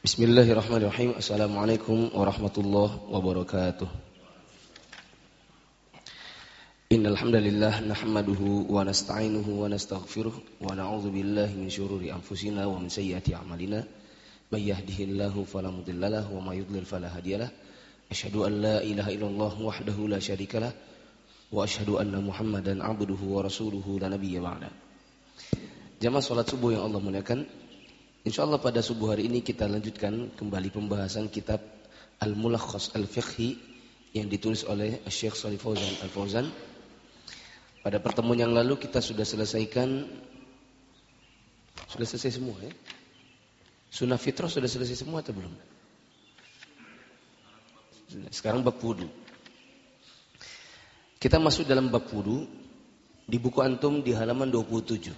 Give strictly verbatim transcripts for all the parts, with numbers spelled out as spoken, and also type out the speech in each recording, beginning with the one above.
Bismillahirrahmanirrahim. Assalamualaikum warahmatullahi wabarakatuh. Innal hamdalillah nahmaduhu wa nasta'inuhu wa nastaghfiruh wa na'udzu billahi min syururi anfusina wa min sayyiati a'malina. May yahdihillahu fala mudhillalah wa may yudlil fala hadiyalah. Asyhadu an la ilaha illallah wahdahu la syarikalah wa asyhadu anna Muhammadan 'abduhu wa rasuluhu la nabiyya ba'da. Jamaah salat subuh yang Allah muliakan, insyaallah pada subuh hari ini kita lanjutkan kembali pembahasan kitab Al-Mulakhas Al-Fiqhi yang ditulis oleh Syekh Shalih Fauzan Al-Fauzan. Pada pertemuan yang lalu kita sudah selesaikan, sudah selesai semua ya? Sunnah fitrah sudah selesai semua atau belum? Sekarang bab wudu. Kita masuk dalam bab wudu di buku antum di halaman dua puluh tujuh.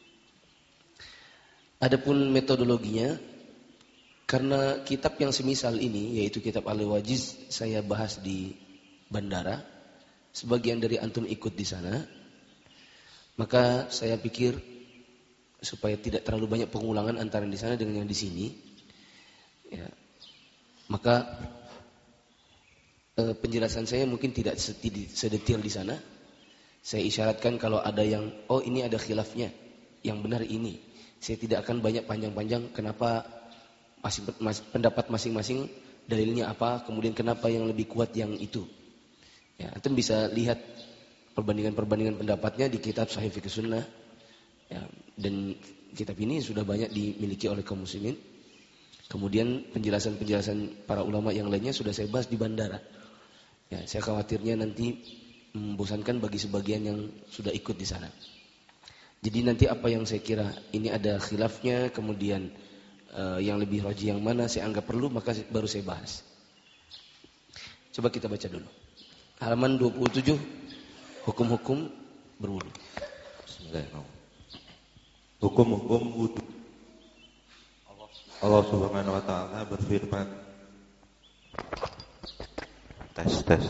Adapun metodologinya, karena kitab yang semisal ini, yaitu kitab Al-Wajiz, saya bahas di bandara, sebagian dari antum ikut di sana, maka saya pikir supaya tidak terlalu banyak pengulangan antara di sana dengan yang di sini, ya, maka eh, penjelasan saya mungkin tidak sedetail di sana. Saya isyaratkan kalau ada yang, oh ini ada khilafnya, yang benar ini. Saya tidak akan banyak panjang-panjang kenapa masing, mas, pendapat masing-masing dalilnya apa, kemudian kenapa yang lebih kuat yang itu. Ya, antum bisa lihat perbandingan-perbandingan pendapatnya di kitab Sahih Fiqh Sunnah. Ya, dan kitab ini sudah banyak dimiliki oleh kaum muslimin. Kemudian penjelasan-penjelasan para ulama yang lainnya sudah saya bahas di bandara. Ya, saya khawatirnya nanti membosankan bagi sebagian yang sudah ikut di sana. Jadi nanti apa yang saya kira ini ada khilafnya, kemudian uh, yang lebih rajih yang mana saya anggap perlu, maka baru saya bahas. Coba kita baca dulu. Halaman dua puluh tujuh, hukum-hukum berwudu. Bismillahirrahmanirrahim. Hukum-hukum wudu. Allah Subhanahu wa taala berfirman. Tes tes.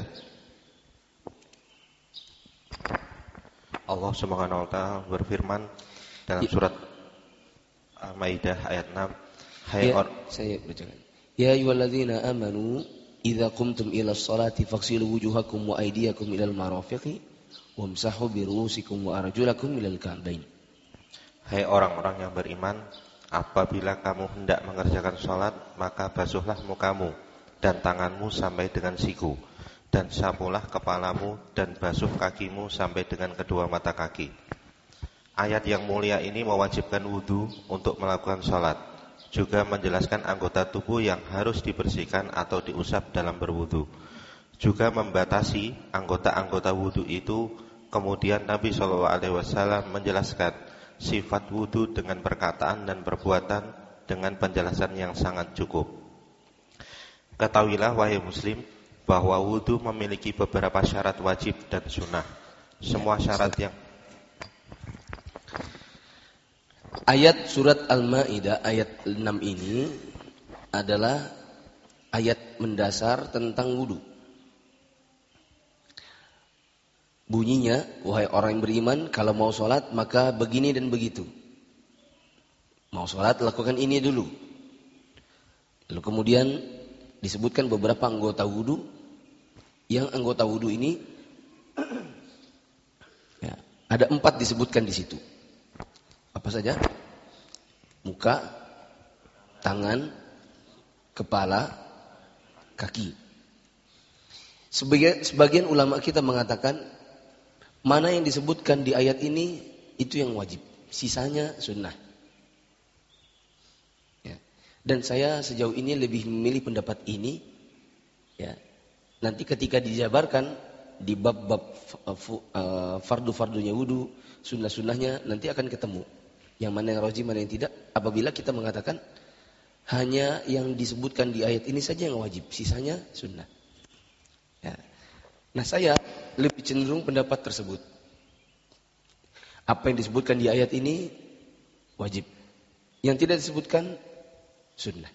Allah Subhanahu wa taala berfirman dalam surat Al-Maidah ayat enam. Hai ya, or saya bacakan. Ya ayyuhalladzina amanu idza qumtum ilas salati faghsilu wujuhakum wa aydiyakum ilal marafiqi wamsahu bi ru'usikum wa arjulakum ilal ka'bain. Hai orang-orang yang beriman, apabila kamu hendak mengerjakan salat, maka basuhlah mukamu dan tanganmu sampai dengan siku, dan sapulah kepalamu dan basuh kakimu sampai dengan kedua mata kaki. Ayat yang mulia ini mewajibkan wudu untuk melakukan sholat, juga menjelaskan anggota tubuh yang harus dibersihkan atau diusap dalam berwudu, juga membatasi anggota-anggota wudu itu. Kemudian Nabi shallallahu alaihi wasallam menjelaskan sifat wudu dengan perkataan dan perbuatan dengan penjelasan yang sangat cukup. Ketahuilah wahai muslim, bahwa wudu memiliki beberapa syarat wajib dan sunnah. Semua syarat yang Ayat surat Al-Maidah ayat enam ini adalah ayat mendasar tentang wudu. Bunyinya, wahai orang yang beriman, kalau mau sholat maka begini dan begitu. Mau sholat lakukan ini dulu. Lalu kemudian disebutkan beberapa anggota wudu. Yang anggota wudu ini ya, ada empat disebutkan di situ. Apa saja? Muka, tangan, kepala, kaki. Sebagian, sebagian ulama kita mengatakan mana yang disebutkan di ayat ini itu yang wajib, sisanya sunnah. Ya. Dan saya sejauh ini lebih memilih pendapat ini. Ya. Nanti ketika dijabarkan di bab-bab uh, fardu-fardunya wudu, sunnah-sunnahnya nanti akan ketemu. Yang mana yang rajih, mana yang tidak. Apabila kita mengatakan hanya yang disebutkan di ayat ini saja yang wajib, sisanya sunnah. Ya. Nah saya lebih cenderung pendapat tersebut. Apa yang disebutkan di ayat ini wajib. Yang tidak disebutkan sunnah.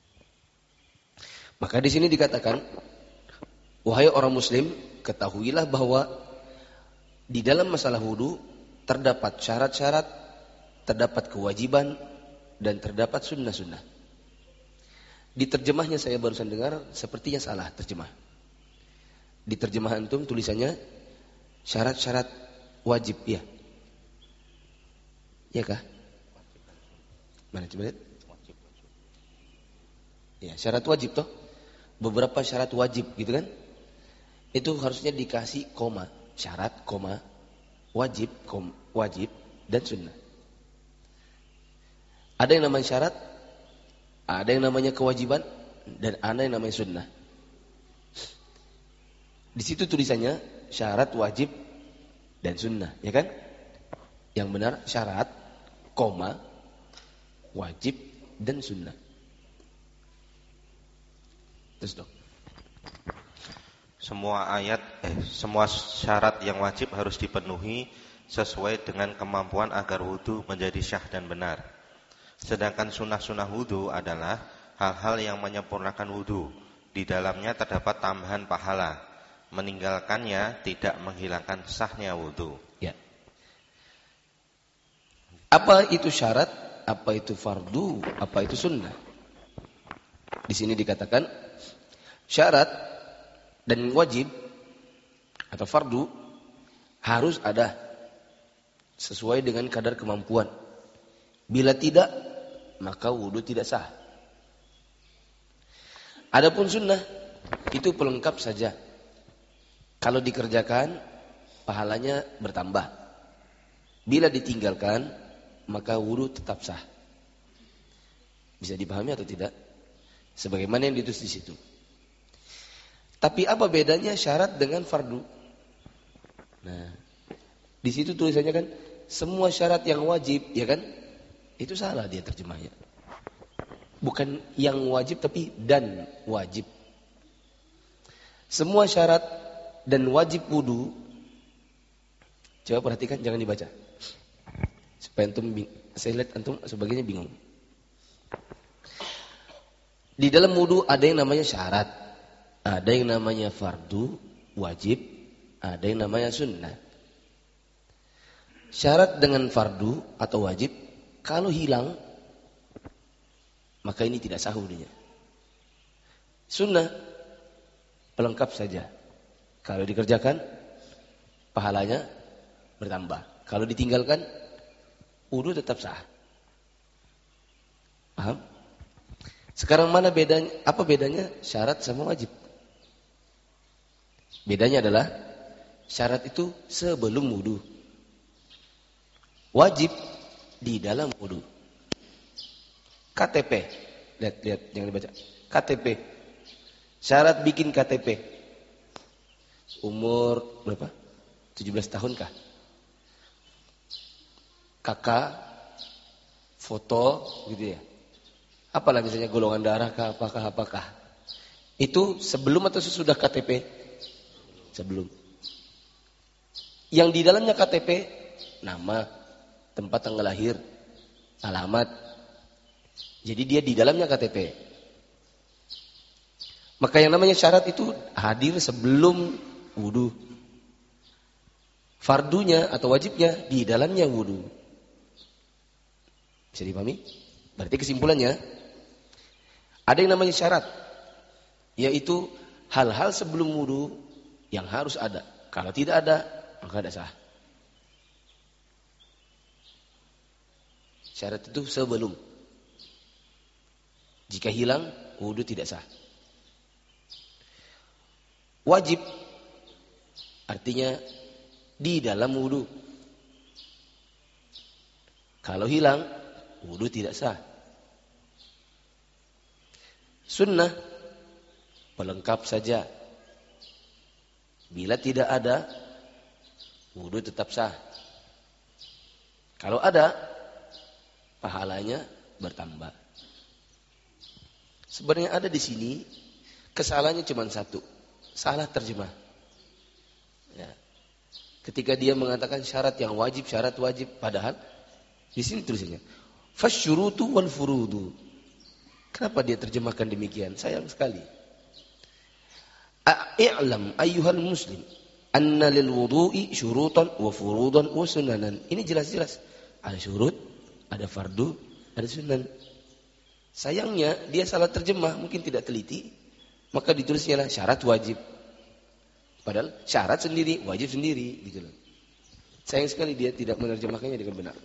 Maka di sini dikatakan, wahai orang muslim, ketahuilah bahwa di dalam masalah wudu terdapat syarat-syarat, terdapat kewajiban, dan terdapat sunnah-sunnah. Di terjemahnya saya barusan dengar sepertinya salah terjemah. Di terjemahan antum tulisannya syarat-syarat wajib, ya. Ya kah? Mana coba lihat? Ya, syarat wajib toh. Beberapa syarat wajib gitu kan? Itu harusnya dikasih koma, syarat, koma, wajib, kom, wajib dan sunnah. Ada yang namanya syarat, ada yang namanya kewajiban, dan ada yang namanya sunnah. Di situ tulisannya syarat, wajib, dan sunnah, ya kan? Yang benar syarat, koma, wajib, dan sunnah. Terus dong. Semua ayat, eh, semua syarat yang wajib harus dipenuhi sesuai dengan kemampuan agar wudu menjadi syah dan benar. Sedangkan sunnah-sunnah wudu adalah hal-hal yang menyempurnakan wudu. Di dalamnya terdapat tambahan pahala. Meninggalkannya tidak menghilangkan sahnya wudu. Ya. Apa itu syarat? Apa itu fardu? Apa itu sunnah? Di sini dikatakan syarat dan wajib atau fardu harus ada sesuai dengan kadar kemampuan. Bila tidak, maka wudu tidak sah. Adapun sunnah itu pelengkap saja. Kalau dikerjakan, pahalanya bertambah. Bila ditinggalkan, maka wudu tetap sah. Bisa dipahami atau tidak? Sebagaimana yang ditulis di situ. Tapi apa bedanya syarat dengan fardu? Nah, di situ tulisannya kan semua syarat yang wajib, ya kan? Itu salah dia terjemahnya. Bukan yang wajib tapi dan wajib. Semua syarat dan wajib wudu. Coba perhatikan, jangan dibaca. Supaya antum, saya lihat antum sebagainya bingung. Di dalam wudu ada yang namanya syarat, ada yang namanya fardu, wajib, ada yang namanya sunnah. Syarat dengan fardu atau wajib, kalau hilang, maka ini tidak sah wudunya. Sunnah, pelengkap saja. Kalau dikerjakan, pahalanya bertambah. Kalau ditinggalkan, wudu tetap sah. Paham? Sekarang mana bedanya? Apa bedanya syarat sama wajib? Bedanya adalah syarat itu sebelum wudu. Wajib di dalam wudu. K T P. Lihat, lihat, jangan dibaca. K T P. Syarat bikin K T P. Umur berapa? tujuh belas tahun kah? Kakak, foto, gitu ya. Apalah misalnya golongan darah kah, apakah, apakah. Itu sebelum atau sesudah K T P? Sebelum. Yang di dalamnya K T P, nama, tempat tanggal lahir, alamat. Jadi dia di dalamnya K T P. Maka yang namanya syarat itu hadir sebelum wudu. Fardunya atau wajibnya di dalamnya wudu. Bisa dipahami? Berarti kesimpulannya, ada yang namanya syarat, yaitu hal-hal sebelum wudu yang harus ada. Kalau tidak ada, maka tidak sah. Syarat itu sebelum. Jika hilang, wudu tidak sah. Wajib, artinya di dalam wudu. Kalau hilang, wudu tidak sah. Sunnah, pelengkap saja. Bila tidak ada, wudu tetap sah. Kalau ada, pahalanya bertambah. Sebenarnya ada di sini, kesalahannya cuma satu. Salah terjemah. Ya. Ketika dia mengatakan syarat yang wajib, syarat wajib. Padahal, di sini tulisannya. Fasyurutu wal furudu. Kenapa dia terjemahkan demikian? Sayang sekali. I'lam ayyuhal muslim. Anna lil wudu'i syurutan wa furudan wa sunanan. Ini jelas-jelas. Ada syurut, ada fardu, ada sunan. Sayangnya dia salah terjemah, mungkin tidak teliti, maka ditulisnya lah syarat wajib. Padahal syarat sendiri, wajib sendiri, gitu loh. Sayang sekali dia tidak menerjemahkannya dengan benar.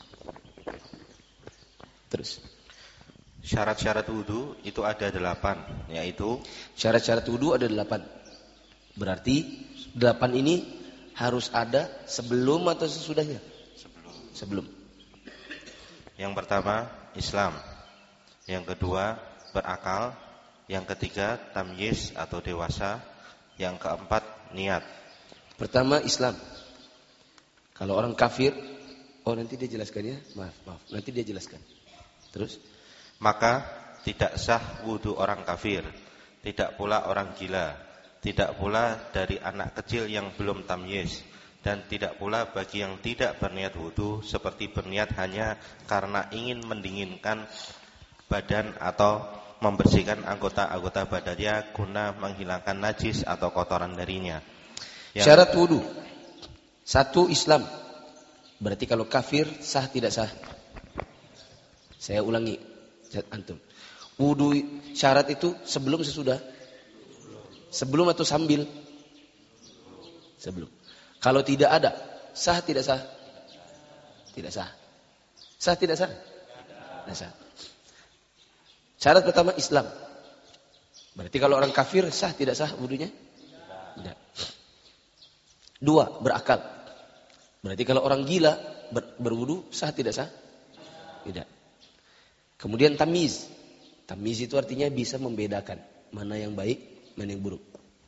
Terus. Syarat-syarat wudu itu ada delapan, yaitu syarat-syarat wudu ada delapan. Berarti delapan ini harus ada sebelum atau sesudahnya? Sebelum. Sebelum. Yang pertama Islam, yang kedua berakal, yang ketiga tamyiz atau dewasa, yang keempat niat. Pertama Islam. Kalau orang kafir, oh nanti dia jelaskan ya, maaf maaf, nanti dia jelaskan. Terus. Maka tidak sah wudu orang kafir, tidak pula orang gila, tidak pula dari anak kecil yang belum tamyiz, dan tidak pula bagi yang tidak berniat wudu seperti berniat hanya karena ingin mendinginkan badan atau membersihkan anggota-anggota badannya guna menghilangkan najis atau kotoran darinya. Yang syarat wudu. Satu Islam. Berarti kalau kafir sah tidak sah? Saya ulangi. Antum. Wudu syarat itu sebelum sesudah? Sebelum atau sambil? Sebelum. Kalau tidak ada, sah tidak sah? Tidak sah. Sah tidak sah? Tidak sah. Syarat pertama Islam. Berarti kalau orang kafir sah tidak sah wudunya? Tidak. Dua, berakal. Berarti kalau orang gila ber, berwudu sah tidak sah? Tidak. Kemudian tamyiz. Tamyiz itu artinya bisa membedakan mana yang baik, mana yang buruk.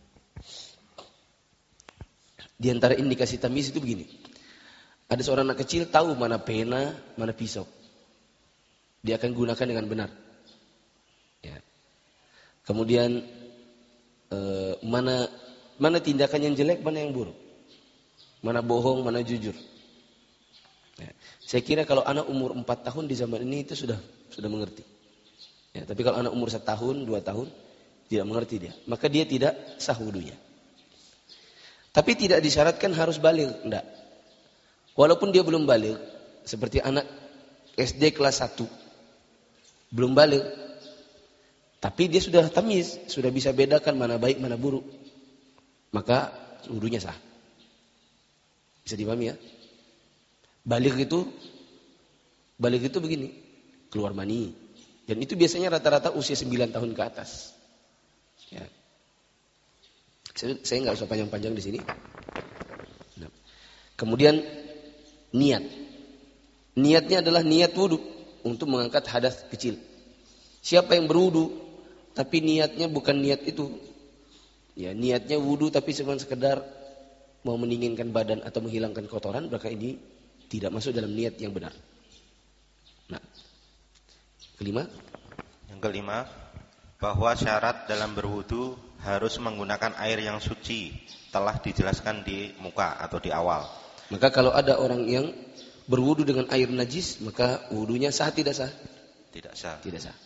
Di antara indikasi tamyiz itu begini. Ada seorang anak kecil tahu mana pena, mana pisau. Dia akan gunakan dengan benar. Ya. Kemudian eh, mana mana tindakan yang jelek, mana yang buruk. Mana bohong, mana jujur. Ya. Saya kira kalau anak umur empat tahun di zaman ini itu sudah sudah mengerti. Ya, tapi kalau anak umur setahun, dua tahun tidak mengerti dia, maka dia tidak sah wudunya. Tapi tidak disyaratkan harus baligh, enggak. Walaupun dia belum baligh, seperti anak S D kelas satu belum baligh, tapi dia sudah tamyiz, sudah bisa bedakan mana baik, mana buruk, maka wudunya sah. Bisa dipahami ya? Baligh itu baligh itu begini, keluar mani. Dan itu biasanya rata-rata usia sembilan tahun ke atas. Ya. Saya, saya nggak usah panjang-panjang di sini. Nah. Kemudian niat. Niatnya adalah niat wudu untuk mengangkat hadas kecil. Siapa yang berwudu tapi niatnya bukan niat itu. Ya, niatnya wudu tapi cuma sekedar mau mendinginkan badan atau menghilangkan kotoran, maka ini tidak masuk dalam niat yang benar. Nah, kelima. Yang kelima, bahwa syarat dalam berwudu harus menggunakan air yang suci, telah dijelaskan di muka atau di awal. Maka kalau ada orang yang berwudu dengan air najis, maka wudunya sah tidak sah? Tidak sah. Tidak sah.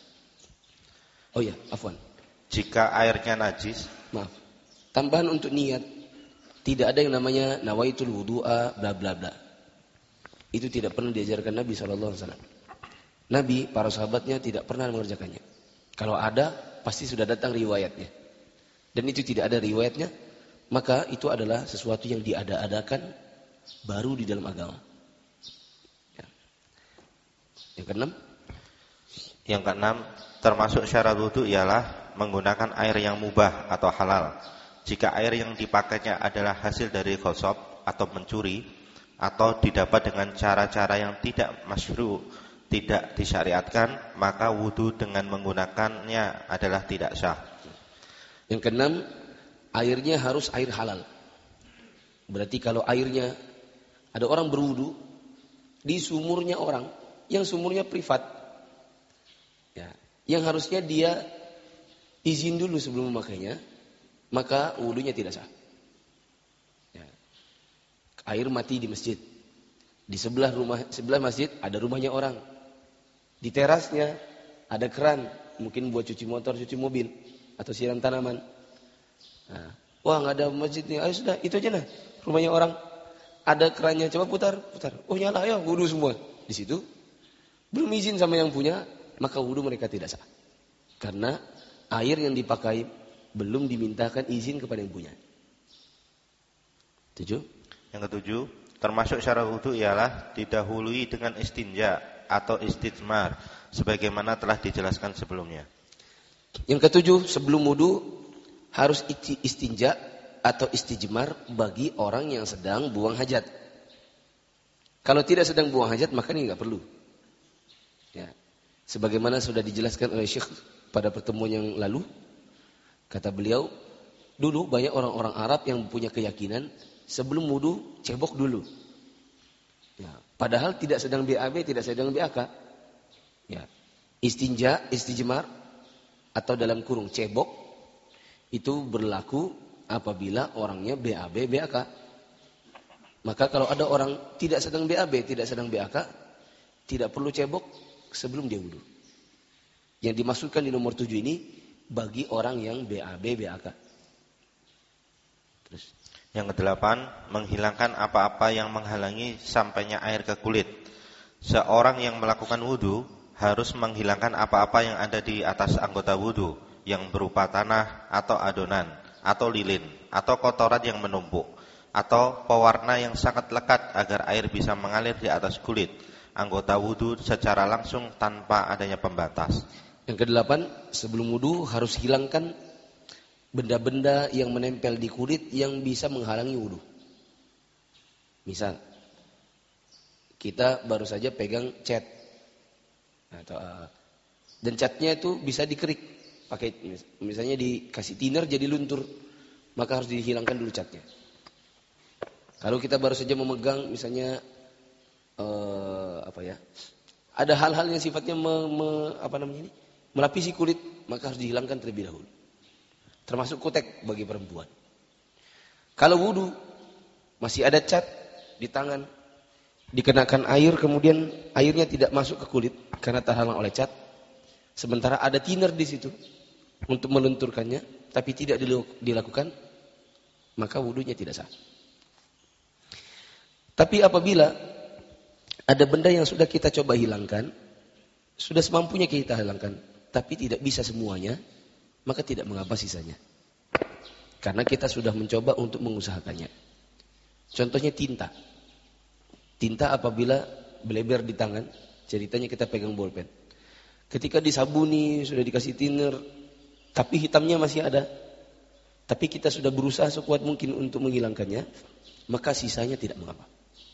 Oh ya, afwan. Jika airnya najis, maaf. Tambahan untuk niat, tidak ada yang namanya nawaitul wudu'a bla bla bla. Itu tidak pernah diajarkan Nabi shallallahu alaihi wasallam. Nabi, para sahabatnya tidak pernah mengerjakannya. Kalau ada, pasti sudah datang riwayatnya. Dan itu tidak ada riwayatnya, maka itu adalah sesuatu yang diada-adakan baru di dalam agama. Ya. Yang keenam. Yang keenam, termasuk syarat wudu ialah menggunakan air yang mubah atau halal. Jika air yang dipakainya adalah hasil dari ghosab atau mencuri, atau didapat dengan cara-cara yang tidak masyru', tidak disyariatkan, maka wudu dengan menggunakannya adalah tidak sah. Yang keenam, airnya harus air halal. Berarti kalau airnya, ada orang berwudu di sumurnya orang, yang sumurnya privat, ya, yang harusnya dia izin dulu sebelum memakainya, maka wudunya tidak sah. Ya. Air mati di masjid, di sebelah rumah, sebelah masjid ada rumahnya orang. Di terasnya ada keran, mungkin buat cuci motor, cuci mobil, atau siram tanaman. Nah, wah nggak ada masjid nih, ayo sudah itu aja nah, rumahnya orang. Ada kerannya, coba putar, putar. Oh nyala, ayo wudu semua. Di situ belum izin sama yang punya, maka wudhu mereka tidak sah. Karena air yang dipakai belum dimintakan izin kepada yang punya. Tujuh. Yang ketujuh, termasuk syarat wudhu ialah didahului dengan istinja atau istijmar, sebagaimana telah dijelaskan sebelumnya. Yang ketujuh, sebelum wudhu harus istinja atau istijmar bagi orang yang sedang buang hajat. Kalau tidak sedang buang hajat, maka ini nggak perlu. Ya. Sebagaimana sudah dijelaskan oleh Syekh pada pertemuan yang lalu, kata beliau, dulu banyak orang-orang Arab yang punya keyakinan sebelum wudhu cebok dulu. Ya. Padahal tidak sedang B A B, tidak sedang B A K. Ya. Istinja, istijmar atau dalam kurung cebok itu berlaku apabila orangnya B A B, B A K. Maka kalau ada orang tidak sedang B A B, tidak sedang B A K, tidak perlu cebok sebelum dia wudhu. Yang dimaksudkan di nomor tujuh ini bagi orang yang B A B, B A K. Terus. Yang kedelapan, menghilangkan apa-apa yang menghalangi sampainya air ke kulit. Seorang yang melakukan wudhu harus menghilangkan apa-apa yang ada di atas anggota wudhu, yang berupa tanah atau adonan, atau lilin, atau kotoran yang menumpuk, atau pewarna yang sangat lekat agar air bisa mengalir di atas kulit anggota wudhu secara langsung tanpa adanya pembatas. Yang kedelapan, sebelum wudhu harus hilangkan benda-benda yang menempel di kulit yang bisa menghalangi wudhu. Misal, kita baru saja pegang cat, atau, dan catnya itu bisa dikerik, pakai misalnya dikasih thinner jadi luntur, maka harus dihilangkan dulu catnya. Kalau kita baru saja memegang misalnya eh, apa ya, ada hal-hal yang sifatnya me, me, apa namanya ini, melapisi kulit, maka harus dihilangkan terlebih dahulu. Termasuk kutek bagi perempuan. Kalau wudhu masih ada cat di tangan, dikenakan air, kemudian airnya tidak masuk ke kulit karena terhalang oleh cat, sementara ada thinner di situ untuk melunturkannya, tapi tidak dilakukan, maka wudhunya tidak sah. Tapi apabila ada benda yang sudah kita coba hilangkan, sudah semampunya kita hilangkan, tapi tidak bisa semuanya, maka tidak mengapa sisanya. Karena kita sudah mencoba untuk mengusahakannya. Contohnya tinta. Tinta apabila beleber di tangan, ceritanya kita pegang bolpen. Ketika disabuni, sudah dikasih thinner, tapi hitamnya masih ada. Tapi kita sudah berusaha sekuat mungkin untuk menghilangkannya, maka sisanya tidak mengapa.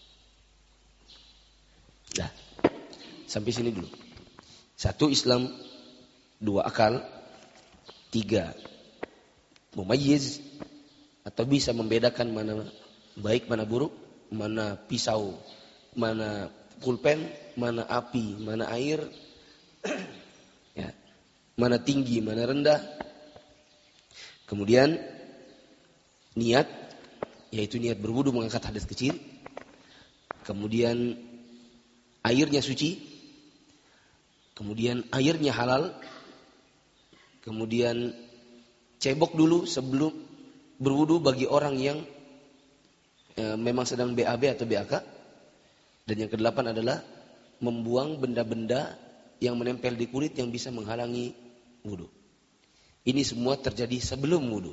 Nah, sampai sini dulu. Satu, Islam. Dua, akal. Tiga, mumayyiz, atau bisa membedakan mana baik, mana buruk, mana pisau, mana pulpen, mana api, mana air, ya, mana tinggi, mana rendah. Kemudian niat, yaitu niat berwudu mengangkat hadas kecil. Kemudian airnya suci. Kemudian airnya halal. Kemudian cebok dulu sebelum berwudu bagi orang yang e, memang sedang B A B atau B A K. Dan yang kedelapan adalah membuang benda-benda yang menempel di kulit yang bisa menghalangi wudu. Ini semua terjadi sebelum wudu.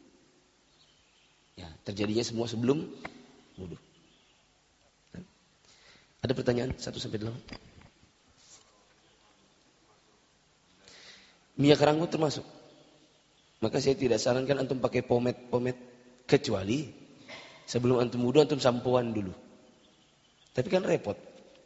Ya, terjadinya semua sebelum wudu. Ada pertanyaan satu sampai delapan? Minyak rambut termasuk. Maka saya tidak sarankan antum pakai pomade-pomade, kecuali sebelum antum wudu antum sampoan dulu. Tapi kan repot.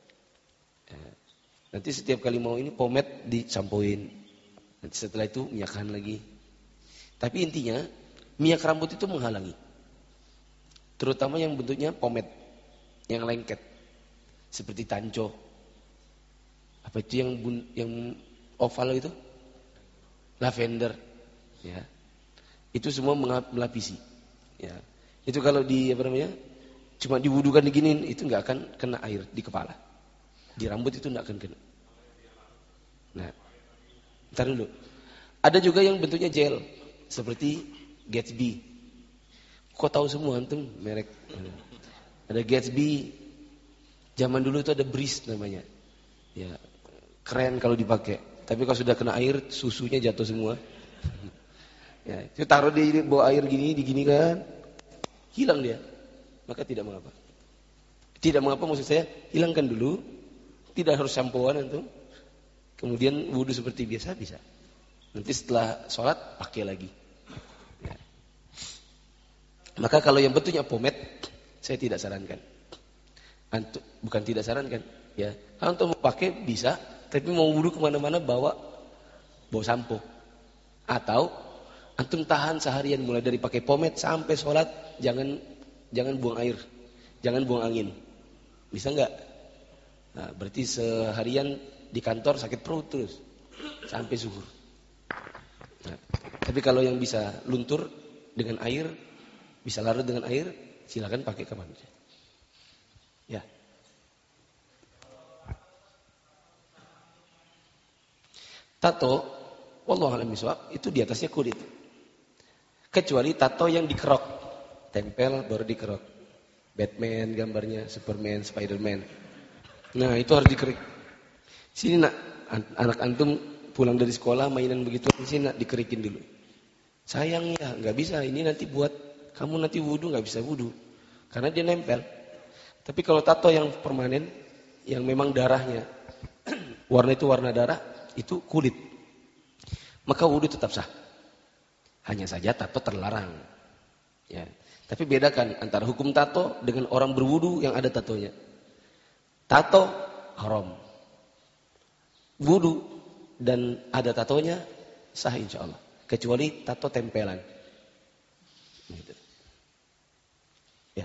Nanti setiap kali mau ini pomade disampoin. Nanti setelah itu minyakan lagi. Tapi intinya minyak rambut itu menghalangi. Terutama yang bentuknya pomade, yang lengket, seperti tanco. Apa itu yang yang oval itu? Lavender, ya, itu semua melapisi, ya. Itu kalau di apa namanya, cuma diwudukan diginin, itu nggak akan kena air di kepala, di rambut itu nggak akan kena. Nah, ntar dulu. Ada juga yang bentuknya gel, seperti Gatsby. Kok tahu semua antum merek? Ada Gatsby. Zaman dulu itu ada Breeze namanya, ya, keren kalau dipakai. Tapi kalau sudah kena air, susunya jatuh semua. Ya, itu taruh di bawah air gini, digini kan, hilang dia. Maka tidak mengapa. Tidak mengapa maksud saya, hilangkan dulu. Tidak harus sampoan itu. Kemudian wudu seperti biasa bisa. Nanti setelah sholat pakai lagi. Ya. Maka kalau yang bentuknya pomade, saya tidak sarankan. Antum, bukan tidak sarankan. Ya, kalau untuk mau pakai bisa, tapi mau wudu kemana-mana bawa bawa sampo. Atau antum tahan seharian mulai dari pakai pomade sampai sholat, jangan jangan buang air, jangan buang angin. Bisa nggak? Nah, berarti seharian di kantor sakit perut terus sampai zuhur. Nah, tapi kalau yang bisa luntur dengan air, bisa larut dengan air, silakan pakai kapan saja. Ya. Tato, wallahu a'lam bishawab, itu di atasnya kulit. Kecuali tato yang dikerok, tempel baru dikerok. Batman gambarnya, Superman, Spiderman. Nah, itu harus dikerik. Sini nak, anak antum pulang dari sekolah mainan begitu, sini nak dikerikin dulu. Sayang ya, nggak bisa. Ini nanti buat kamu nanti wudu nggak bisa wudu, karena dia nempel. Tapi kalau tato yang permanen, yang memang darahnya warna itu warna darah, itu kulit, maka wudu tetap sah. Hanya saja tato terlarang. Ya. Tapi bedakan antara hukum tato dengan orang berwudu yang ada tatonya. Tato haram. Wudu dan ada tatonya sah insya Allah. Kecuali tato tempelan. Gitu. Ya.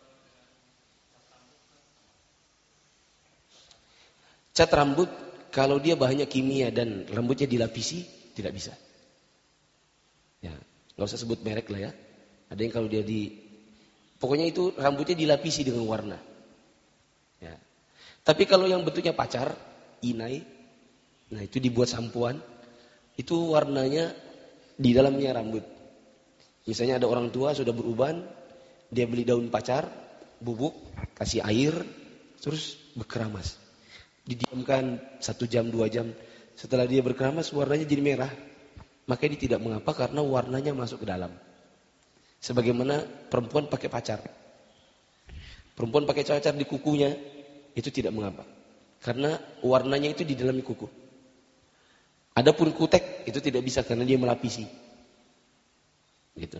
Cat rambut kalau dia bahannya kimia dan rambutnya dilapisi tidak bisa. Ya, nggak usah sebut merek lah ya. Ada yang kalau dia di, pokoknya itu rambutnya dilapisi dengan warna. Ya. Tapi kalau yang bentuknya pacar, inai, nah itu dibuat sampuan, itu warnanya di dalamnya rambut. Misalnya ada orang tua sudah beruban, dia beli daun pacar, bubuk, kasih air, terus berkeramas. Didiamkan satu jam, dua jam. Setelah dia berkeramas, warnanya jadi merah. Maka ini tidak mengapa karena warnanya masuk ke dalam. Sebagaimana perempuan pakai pacar. Perempuan pakai pacar di kukunya, itu tidak mengapa. Karena warnanya itu di dalam kuku. Adapun kutek, itu tidak bisa karena dia melapisi. Gitu.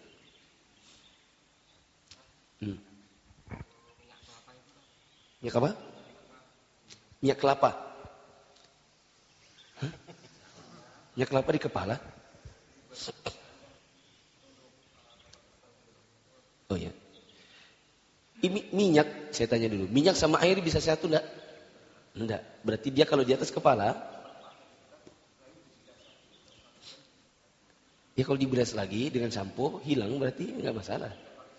Hmm. Minyak apa? Minyak kelapa. Hah? Minyak kelapa di kepala? Oh ya. Ini minyak, saya tanya dulu. Minyak sama air bisa satu enggak? Enggak. Berarti dia kalau di atas kepala, ya kalau dibilas lagi dengan sampo, hilang berarti enggak masalah.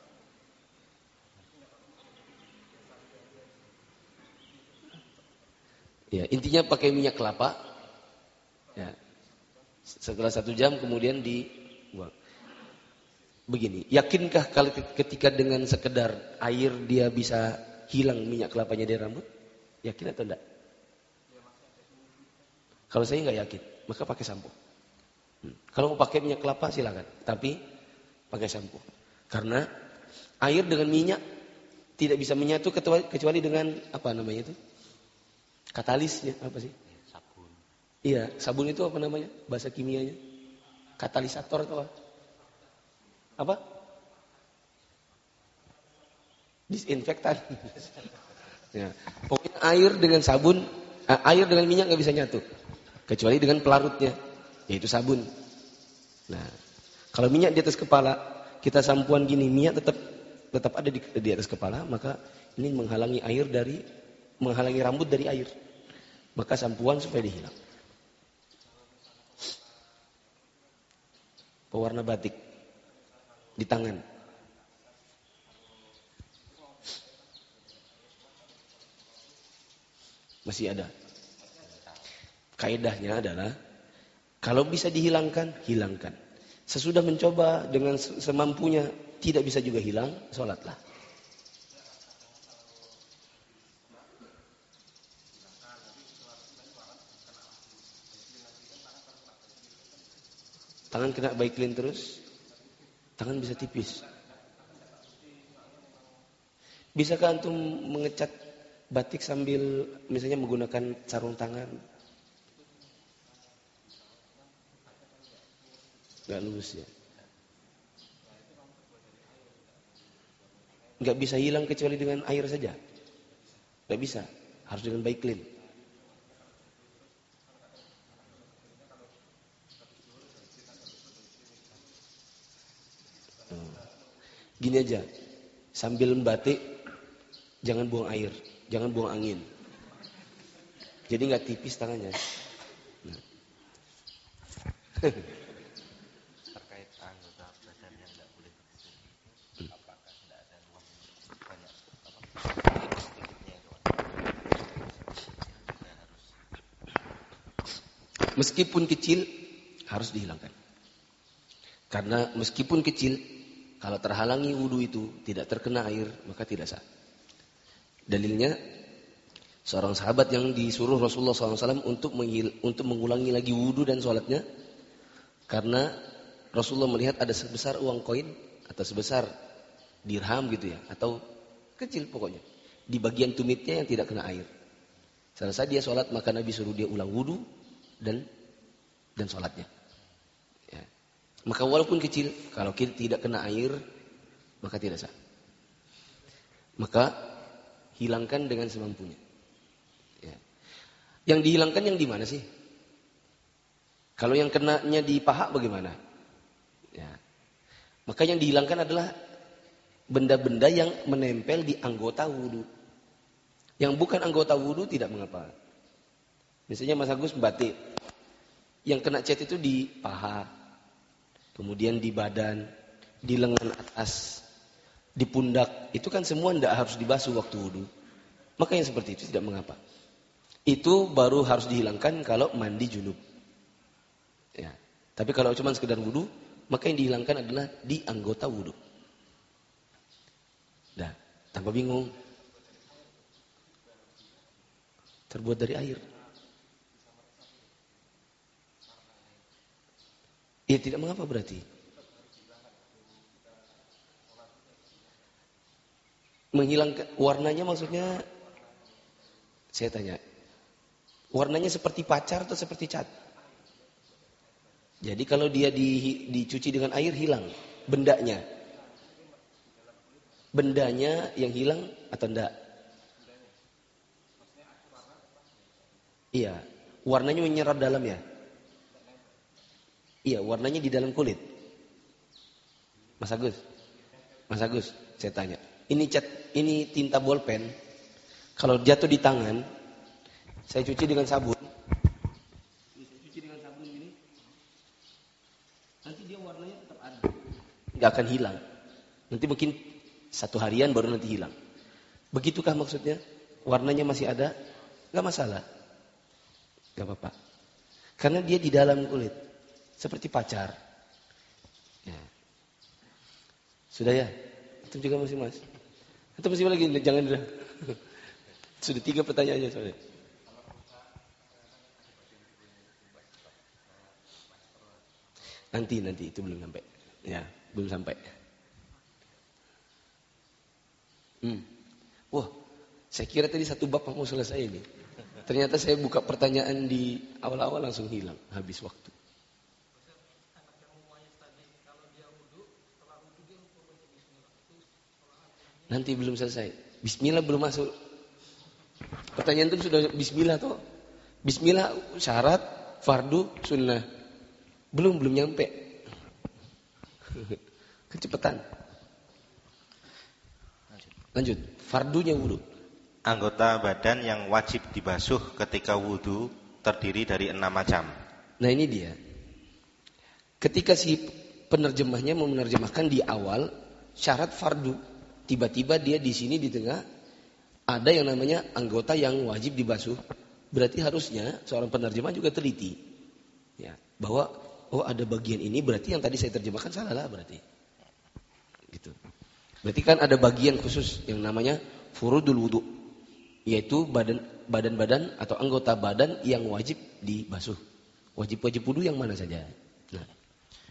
Ya, intinya pakai minyak kelapa. Ya. Setelah satu jam kemudian dibuang. Begini, yakinkah kalau ketika dengan sekedar air dia bisa hilang minyak kelapanya dari rambut? Yakin atau enggak? Kalau saya enggak yakin, maka pakai sampo. Hmm. Kalau mau pakai minyak kelapa silakan, tapi pakai sampo. Karena air dengan minyak tidak bisa menyatu kecuali dengan apa namanya itu? Katalisnya apa sih? Sabun. Iya, sabun itu apa namanya? Bahasa kimianya? Katalisator atau apa? Apa? Disinfektan. Ya. Pokoknya air dengan sabun, air dengan minyak nggak bisa nyatu, kecuali dengan pelarutnya, yaitu sabun. Nah, kalau minyak di atas kepala, kita sampuan gini, minyak tetap tetap ada di, di atas kepala, maka ini menghalangi air dari, menghalangi rambut dari air. Maka sampuan supaya dihilang. Pewarna batik di tangan. Masih ada. Kaedahnya adalah kalau bisa dihilangkan, hilangkan. Sesudah mencoba dengan semampunya tidak bisa juga hilang, sholatlah. Tangan kena baiklin terus, tangan bisa tipis. Bisakah antum mengecat batik sambil misalnya menggunakan sarung tangan? Gak lurus ya. Gak bisa hilang kecuali dengan air saja. Gak bisa, harus dengan baiklin. Gini aja, sambil membatik jangan buang air, jangan buang angin. Jadi nggak tipis tangannya. Nah. Terkait anggota badan yang nggak boleh bersih, hmm. apakah tidak ada ruang banyak apa sedikitnya itu? Meskipun kecil harus dihilangkan. Karena meskipun kecil, kalau terhalangi wudu itu tidak terkena air, maka tidak sah. Dalilnya, seorang sahabat yang disuruh Rasulullah shallallahu alaihi wasallam untuk menghil, untuk mengulangi lagi wudu dan sholatnya, karena Rasulullah melihat ada sebesar uang koin atau sebesar dirham gitu ya, atau kecil pokoknya di bagian tumitnya yang tidak kena air. Selesai dia sholat, maka Nabi suruh dia ulang wudu dan dan sholatnya. Ya. Maka walaupun kecil, kalau kita tidak kena air, maka tidak sah. Maka hilangkan dengan semampunya. Ya. Yang dihilangkan yang di mana sih? Kalau yang kenanya di paha bagaimana? Ya. Maka yang dihilangkan adalah benda-benda yang menempel di anggota wudu. Yang bukan anggota wudu tidak mengapa. Misalnya Mas Agus batik, yang kena cat itu di paha, kemudian di badan, di lengan atas, di pundak. Itu kan semua tidak harus dibasuh waktu wudu. Maka yang seperti itu tidak mengapa. Itu baru harus dihilangkan kalau mandi junub. Ya. Tapi kalau cuma sekedar wudu, maka yang dihilangkan adalah di anggota wudu. Dah, tanpa bingung. Terbuat dari air. Ya tidak mengapa berarti. Menghilangkan warnanya maksudnya, saya tanya, warnanya seperti pacar atau seperti cat? Jadi kalau dia di, dicuci dengan air hilang bendanya. Bendanya yang hilang atau enggak? Iya, warnanya menyerap dalam ya. Iya, warnanya di dalam kulit. Mas Agus, Mas Agus, saya tanya, ini cat, ini tinta bolpen, kalau jatuh di tangan, saya cuci dengan sabun. Ini saya cuci dengan sabun ini, nanti dia warnanya tetap ada, nggak akan hilang. Nanti mungkin satu harian baru nanti hilang. Begitukah maksudnya? Warnanya masih ada, nggak masalah, nggak apa-apa, karena dia di dalam kulit. Seperti pacar. Ya. Sudah ya? Itu juga masih mas. Itu masih lagi, jangan dah. Sudah tiga pertanyaannya soalnya. Nanti, nanti itu belum sampai. Ya, belum sampai. Hmm. Wah, saya kira tadi satu bab mau selesai ini. Ternyata saya buka pertanyaan di awal-awal langsung hilang, habis waktu. Nanti belum selesai. Bismillah belum masuk. Pertanyaan itu sudah bismillah toh. Bismillah syarat, fardu, sunnah. Belum, belum nyampe. Kecepatan. Lanjut. Fardunya wudu. Anggota badan yang wajib dibasuh ketika wudu terdiri dari enam macam. Nah ini dia. Ketika si penerjemahnya mau menerjemahkan di awal syarat fardu. Tiba-tiba dia di sini di tengah ada yang namanya anggota yang wajib dibasuh. Berarti harusnya seorang penerjemah juga teliti, ya, bahwa oh ada bagian ini berarti yang tadi saya terjemahkan salah lah berarti. Gitu. Berarti kan ada bagian khusus yang namanya furudul wudu, yaitu badan badan-badan atau anggota badan yang wajib dibasuh. Wajib-wajib wudu yang mana saja. Nah.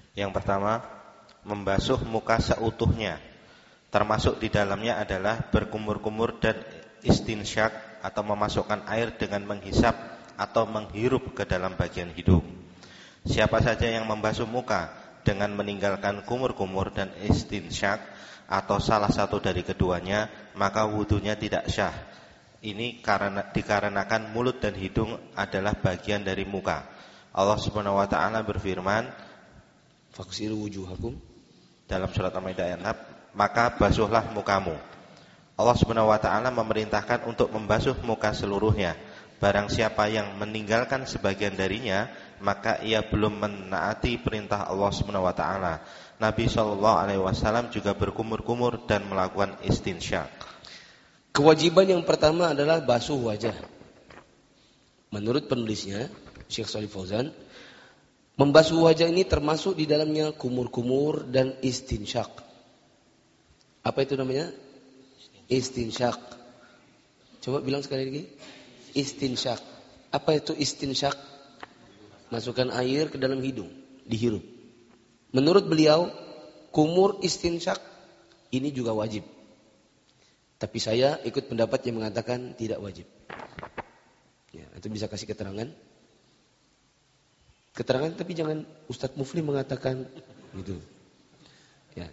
Yang pertama, membasuh muka seutuhnya. Termasuk di dalamnya adalah berkumur-kumur dan istinsyak atau memasukkan air dengan menghisap atau menghirup ke dalam bagian hidung. Siapa saja yang membasuh muka dengan meninggalkan kumur-kumur dan istinsyak atau salah satu dari keduanya, maka wudunya tidak syah. Ini karena dikarenakan mulut dan hidung adalah bagian dari muka. Allah Subhanahu wa taala berfirman, "Faghsilu wujuhakum" dalam surat Al-Maidah ayat enam, maka basuhlah mukamu. Allah Subhanahu wa taala memerintahkan untuk membasuh muka seluruhnya. Barang siapa yang meninggalkan sebagian darinya, maka ia belum menaati perintah Allah Subhanahu wa taala. Nabi sallallahu alaihi wasallam juga berkumur-kumur dan melakukan istinsyak. Kewajiban yang pertama adalah basuh wajah. Menurut penulisnya, Syekh Shalih Fauzan, membasuh wajah ini termasuk di dalamnya kumur-kumur dan istinsyak. Apa itu namanya? Istinsyak. Coba bilang sekali lagi. Istinsyak. Apa itu istinsyak? Masukkan air ke dalam hidung, dihirup. Menurut beliau, kumur istinsyak ini juga wajib. Tapi saya ikut pendapat yang mengatakan tidak wajib. Ya, itu bisa kasih keterangan. Keterangan tapi jangan Ustadz Mufli mengatakan gitu. Ya.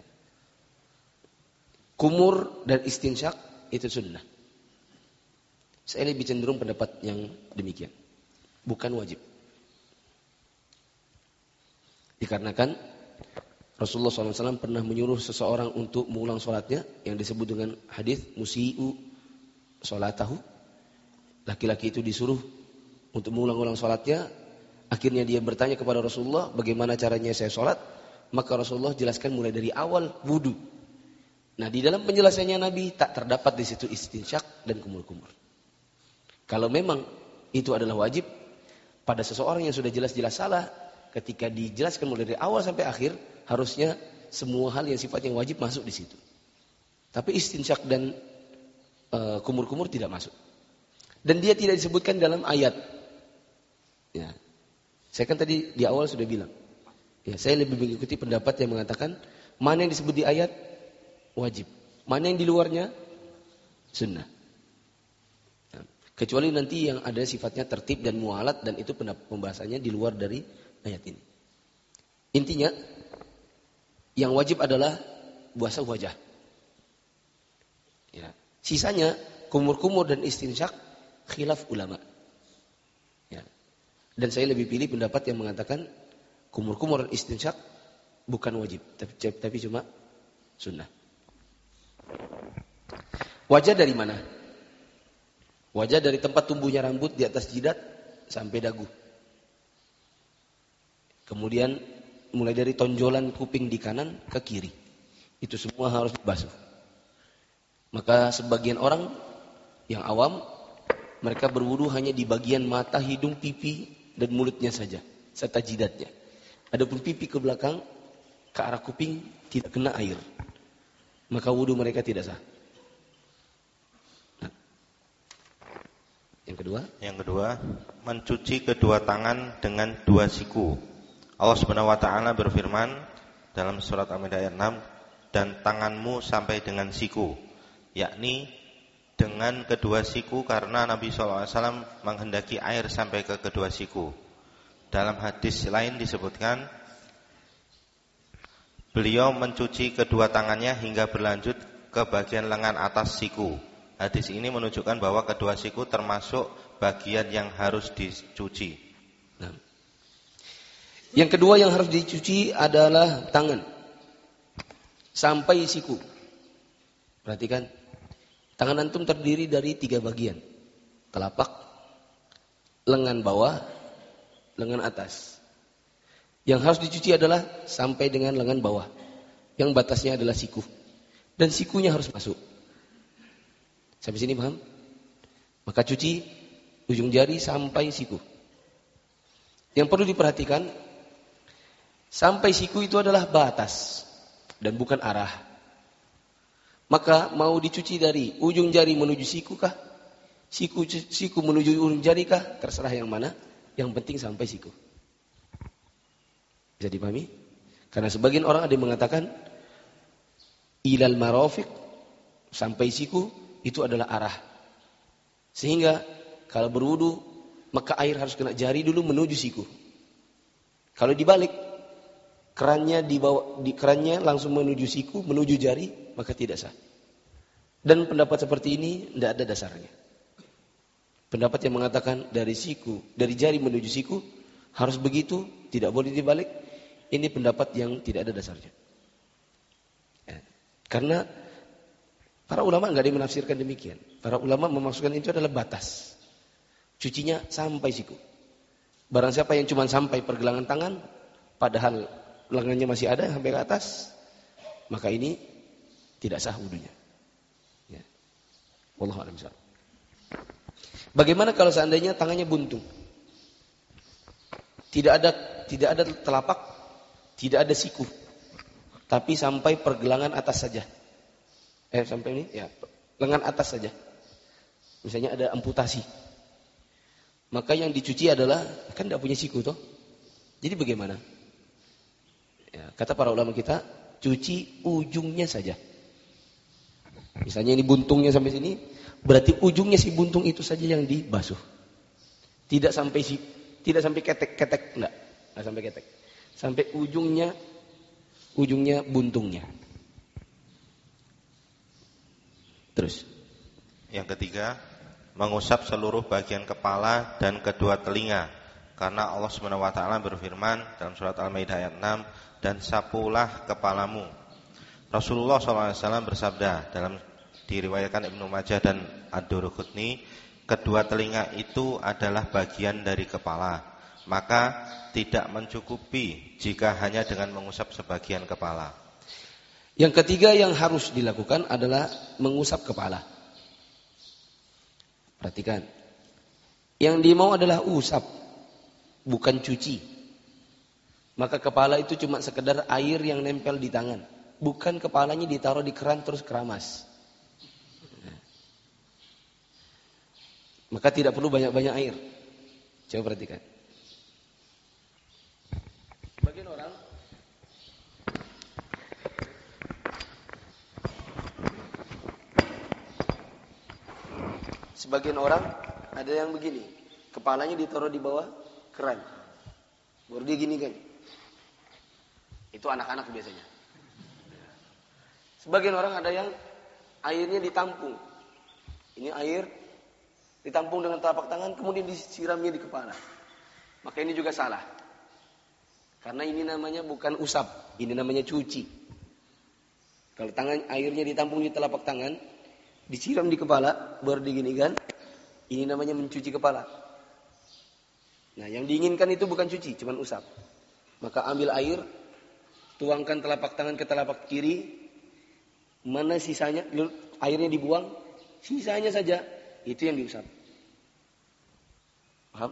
Kumur dan istinsyak itu sunnah. Saya lebih cenderung pendapat yang demikian. Bukan wajib. Dikarenakan Rasulullah shallallahu alaihi wasallam pernah menyuruh seseorang untuk mengulang sholatnya yang disebut dengan hadis musii'u sholatahu. Laki-laki itu disuruh untuk mengulang-ulang sholatnya. Akhirnya dia bertanya kepada Rasulullah, bagaimana caranya saya sholat? Maka Rasulullah jelaskan mulai dari awal wudu. Nah, di dalam penjelasannya Nabi tak terdapat di situ istinsyak dan kumur-kumur. Kalau memang itu adalah wajib pada seseorang yang sudah jelas-jelas salah, ketika dijelaskan mulai dari awal sampai akhir, harusnya semua hal yang sifatnya wajib masuk di situ. Tapi istinsyak dan e, kumur-kumur tidak masuk. Dan dia tidak disebutkan dalam ayat. Ya. Saya kan tadi di awal sudah bilang. Ya, saya lebih mengikuti pendapat yang mengatakan mana yang disebut di ayat wajib, mana yang di luarnya sunnah. Ya. Kecuali nanti yang ada sifatnya tertib dan mualat, dan itu pembahasannya di luar dari ayat ini. Intinya yang wajib adalah basuh wajah. Ya. Sisanya kumur-kumur dan istinsyak khilaf ulama. Ya. Dan saya lebih pilih pendapat yang mengatakan kumur-kumur dan istinsyak bukan wajib, tapi, tapi cuma sunnah. Wajah dari mana? Wajah dari tempat tumbuhnya rambut di atas jidat sampai dagu. Kemudian mulai dari tonjolan kuping di kanan ke kiri. Itu semua harus dibasuh. Maka sebagian orang yang awam, mereka berwudu hanya di bagian mata, hidung, pipi, dan mulutnya saja, serta jidatnya. Adapun pipi ke belakang, ke arah kuping, tidak kena air. Maka wudu mereka tidak sah. Nah. Yang kedua? Yang kedua, mencuci kedua tangan dengan dua siku. Allah Subhanahu wa taala berfirman dalam surat Al-Maidah ayat enam, dan tanganmu sampai dengan siku, yakni dengan kedua siku, karena Nabi shallallahu alaihi wasallam menghendaki air sampai ke kedua siku. Dalam hadis lain disebutkan beliau mencuci kedua tangannya hingga berlanjut ke bagian lengan atas siku. Hadis ini menunjukkan bahwa kedua siku termasuk bagian yang harus dicuci. Nah. Yang kedua yang harus dicuci adalah tangan sampai siku. Perhatikan, tangan antum terdiri dari tiga bagian: telapak, lengan bawah, lengan atas. Yang harus dicuci adalah sampai dengan lengan bawah, yang batasnya adalah siku, dan sikunya harus masuk. Sampai sini paham? Maka cuci ujung jari sampai siku. Yang perlu diperhatikan, sampai siku itu adalah batas dan bukan arah. Maka mau dicuci dari ujung jari menuju siku kah? Siku, siku menuju ujung jari kah? Terserah yang mana. Yang penting sampai siku. Bisa dipahami? Karena sebagian orang ada yang mengatakan ilal marafiq, sampai siku itu adalah arah. Sehingga kalau berwudu maka air harus kena jari dulu menuju siku. Kalau dibalik, kerannya dibawa di kerannya langsung menuju siku, menuju jari, maka tidak sah. Dan pendapat seperti ini tidak ada dasarnya. Pendapat yang mengatakan dari siku, dari jari menuju siku harus begitu, tidak boleh dibalik. Ini pendapat yang tidak ada dasarnya. Ya. Karena para ulama enggak ada yang menafsirkan demikian. Para ulama memaksudkan itu adalah batas. Cucinya sampai siku. Barang siapa yang cuma sampai pergelangan tangan, padahal lengannya masih ada sampai ke atas, maka ini tidak sah wudunya. Ya. Wallahu a'lam bishawab. Bagaimana kalau seandainya tangannya buntung? Tidak ada tidak ada telapak, tidak ada siku, tapi sampai pergelangan atas saja. Eh sampai ini ya, lengan atas saja. Misalnya ada amputasi. Maka yang dicuci adalah, kan tidak punya siku toh. Jadi bagaimana? Ya, kata para ulama kita, cuci ujungnya saja. Misalnya ini buntungnya sampai sini, berarti ujungnya si buntung itu saja yang dibasuh. Tidak sampai si, tidak sampai ketek-ketek, enggak, enggak sampai ketek. Sampai ujungnya, ujungnya buntungnya. Terus. Yang ketiga, mengusap seluruh bagian kepala dan kedua telinga. Karena Allah subhanahu wa taala berfirman dalam surat Al-Maidah ayat enam, dan sapulah kepalamu. Rasulullah shallallahu alaihi wasallam bersabda dalam diriwayatkan Ibnu Majah dan Ad-Daraqutni, kedua telinga itu adalah bagian dari kepala. Maka tidak mencukupi jika hanya dengan mengusap sebagian kepala. Yang ketiga yang harus dilakukan adalah mengusap kepala. Perhatikan. Yang dimau adalah usap, bukan cuci. Maka kepala itu cuma sekedar air yang nempel di tangan. Bukan kepalanya ditaruh di keran terus keramas. Maka tidak perlu banyak-banyak air. Coba perhatikan. Sebagian orang Sebagian orang ada yang begini, kepalanya ditaruh di bawah keran, baru dia gini kan. Itu anak-anak biasanya. Sebagian orang ada yang airnya ditampung. Ini air ditampung dengan telapak tangan, kemudian disiramnya di kepala. Maka ini juga salah. Karena ini namanya bukan usap, ini namanya cuci. Kalau tangan airnya ditampung di telapak tangan, disiram di kepala, baru diginikan, ini namanya mencuci kepala. Nah, yang diinginkan itu bukan cuci, cuma usap. Maka ambil air, tuangkan telapak tangan ke telapak kiri, mana sisanya, airnya dibuang, sisanya saja, itu yang diusap. Paham?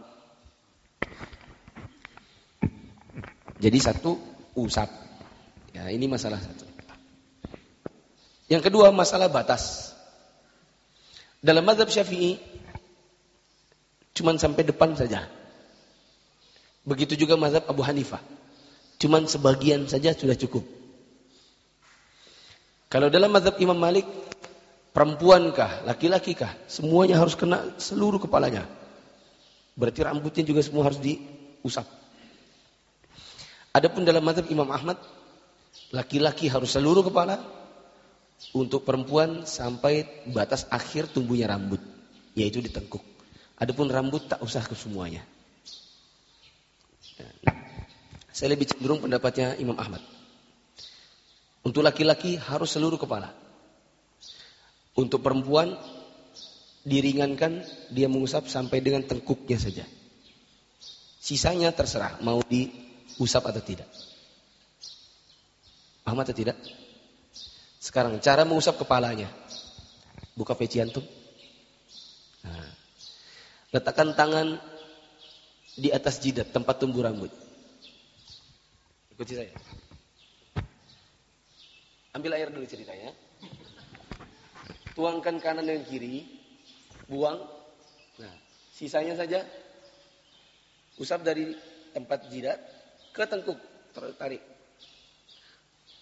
Jadi satu, usap. Ya, ini masalah satu. Yang kedua, masalah batas. Dalam mazhab Syafi'i cuman sampai depan saja. Begitu juga mazhab Abu Hanifah. Cuman sebagian saja sudah cukup. Kalau dalam mazhab Imam Malik, perempuankah, laki-lakikah, semuanya harus kena seluruh kepalanya. Berarti rambutnya juga semua harus diusap. Adapun dalam mazhab Imam Ahmad, laki-laki harus seluruh kepala. Untuk perempuan sampai batas akhir tumbuhnya rambut, yaitu di tengkuk. Adapun rambut tak usah ke semuanya. Nah, saya lebih cenderung pendapatnya Imam Ahmad. Untuk laki-laki harus seluruh kepala. Untuk perempuan diringankan, dia mengusap sampai dengan tengkuknya saja. Sisanya terserah mau diusap atau tidak. Paham atau tidak? Sekarang cara mengusap kepalanya. Buka peci antum. Nah, letakkan tangan di atas jidat tempat tumbuh rambut. Ikuti saya. Ambil air dulu ceritanya. Tuangkan kanan dan kiri, buang. Nah, sisanya saja usap dari tempat jidat ke tengkuk, tarik.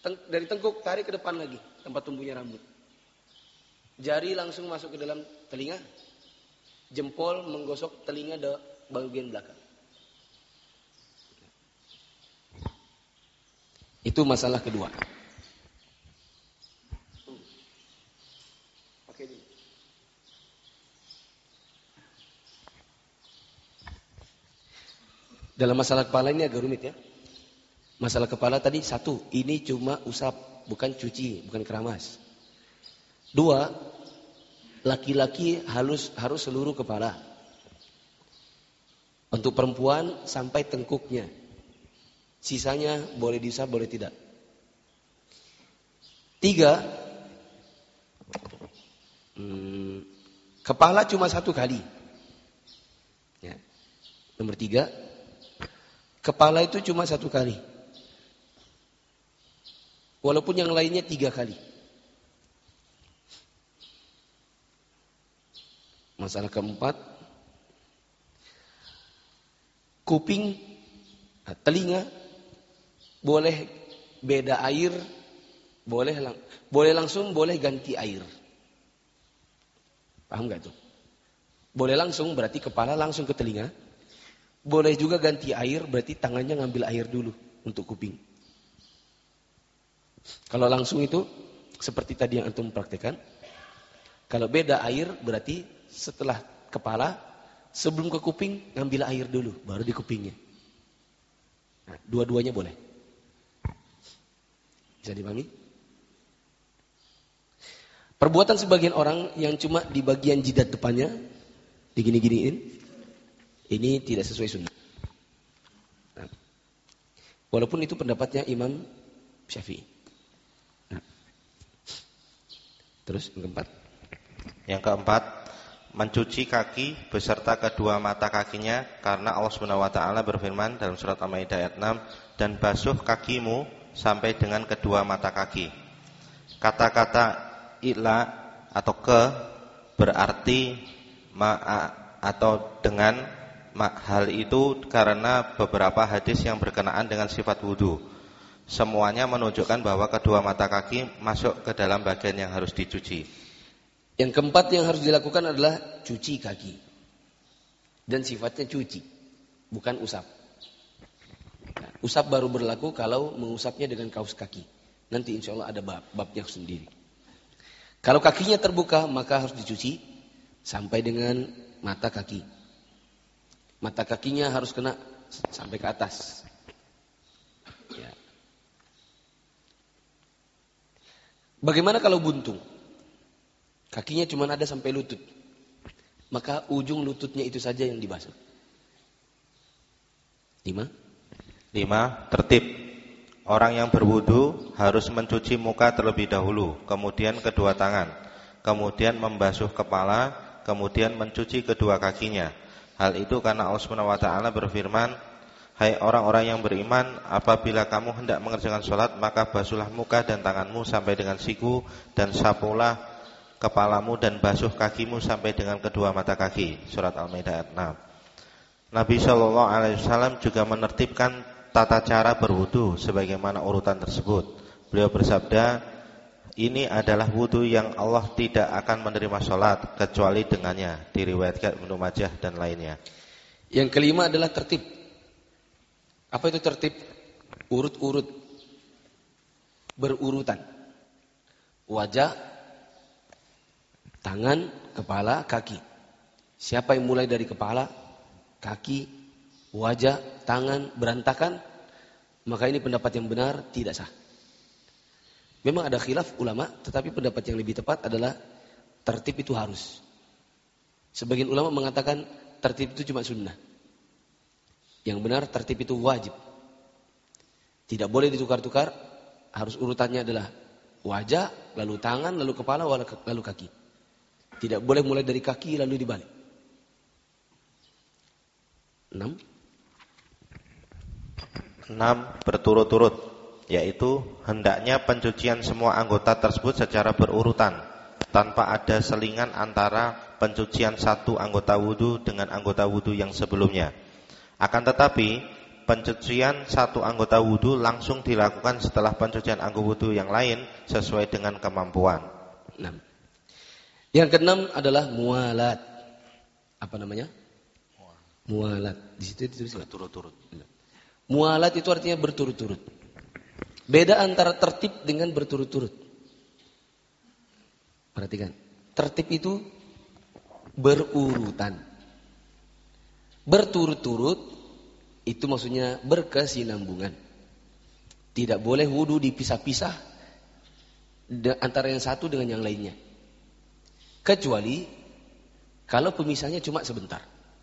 Teng- dari tengkuk tarik ke depan lagi, tempat tumbuhnya rambut. Jari langsung masuk ke dalam telinga. Jempol menggosok telinga di bagian belakang. Itu masalah kedua. Pakai dulu. Dalam masalah kepala ini agak rumit ya. Masalah kepala tadi satu, ini cuma usap, bukan cuci, bukan keramas. Dua, laki-laki harus harus seluruh kepala. Untuk perempuan sampai tengkuknya. Sisanya boleh diusap, boleh tidak. Tiga, hmm, kepala cuma satu kali. Ya. Nomor tiga, kepala itu cuma satu kali. Walaupun yang lainnya tiga kali. Masalah keempat, kuping, telinga, boleh beda air, boleh lang boleh langsung, boleh ganti air. Paham gak tuh? Boleh langsung berarti kepala langsung ke telinga. Boleh juga ganti air, berarti tangannya ngambil air dulu untuk kuping. Kalau langsung itu seperti tadi yang antum praktekkan. Kalau beda air berarti setelah kepala sebelum ke kuping ngambil air dulu baru di kupingnya. Nah, dua-duanya boleh. Bisa dipahami? Perbuatan sebagian orang yang cuma di bagian jidat depannya digini-giniin, ini tidak sesuai sunnah. Nah, walaupun itu pendapatnya Imam Syafi'i. Terus yang keempat. Yang keempat, mencuci kaki beserta kedua mata kakinya karena Allah Subhanahu wa taala berfirman dalam surat Al-Maidah ayat enam, dan basuh kakimu sampai dengan kedua mata kaki. Kata-kata ila atau ke berarti ma atau dengan ma, hal itu karena beberapa hadis yang berkenaan dengan sifat wudu. Semuanya menunjukkan bahwa kedua mata kaki masuk ke dalam bagian yang harus dicuci. Yang keempat yang harus dilakukan adalah cuci kaki. Dan sifatnya cuci, bukan usap. Nah, usap baru berlaku kalau mengusapnya dengan kaus kaki. Nanti insya Allah ada bab, babnya sendiri. Kalau kakinya terbuka maka harus dicuci sampai dengan mata kaki. Mata kakinya harus kena sampai ke atas. Ya. Bagaimana kalau buntung? Kakinya cuma ada sampai lutut. Maka ujung lututnya itu saja yang dibasuh. Lima. Lima, tertib. Orang yang berwudu harus mencuci muka terlebih dahulu, kemudian kedua tangan, kemudian membasuh kepala, kemudian mencuci kedua kakinya. Hal itu karena Allah Subhanahu wa taala berfirman, hai orang-orang yang beriman, apabila kamu hendak mengerjakan sholat, maka basuhlah muka dan tanganmu sampai dengan siku, dan sapulah kepalamu dan basuh kakimu sampai dengan kedua mata kaki. Surat Al-Maidah ayat enam. Nabi shallallahu alaihi wasallam juga menertibkan tata cara berwudu sebagaimana urutan tersebut. Beliau bersabda, ini adalah wudu yang Allah tidak akan menerima sholat kecuali dengannya. Diriwayatkan Ibnu Majah dan lainnya. Yang kelima adalah tertib. Apa itu tertib? Urut-urut, berurutan. Wajah, tangan, kepala, kaki. Siapa yang mulai dari kepala, kaki, wajah, tangan berantakan, maka ini pendapat yang benar tidak sah. Memang ada khilaf ulama, tetapi pendapat yang lebih tepat adalah tertib itu harus. Sebagian ulama mengatakan tertib itu cuma sunnah. Yang benar tertib itu wajib. Tidak boleh ditukar-tukar, harus urutannya adalah wajah, lalu tangan, lalu kepala, lalu kaki. Tidak boleh mulai dari kaki lalu dibalik. Enam. Enam, berturut-turut, yaitu hendaknya pencucian semua anggota tersebut secara berurutan, tanpa ada selingan antara pencucian satu anggota wudu dengan anggota wudu yang sebelumnya. Akan tetapi pencucian satu anggota wudhu langsung dilakukan setelah pencucian anggota wudhu yang lain sesuai dengan kemampuan. enam. Yang keenam adalah mualat. Apa namanya? Mualat. Di situ ditulis berturut-turut. Mualat itu artinya berturut-turut. Beda antara tertib dengan berturut-turut. Perhatikan. Tertib itu berurutan. Berturut-turut itu maksudnya berkesinambungan. Tidak boleh wudu dipisah-pisah antara yang satu dengan yang lainnya. Kecuali kalau pemisahnya cuma sebentar.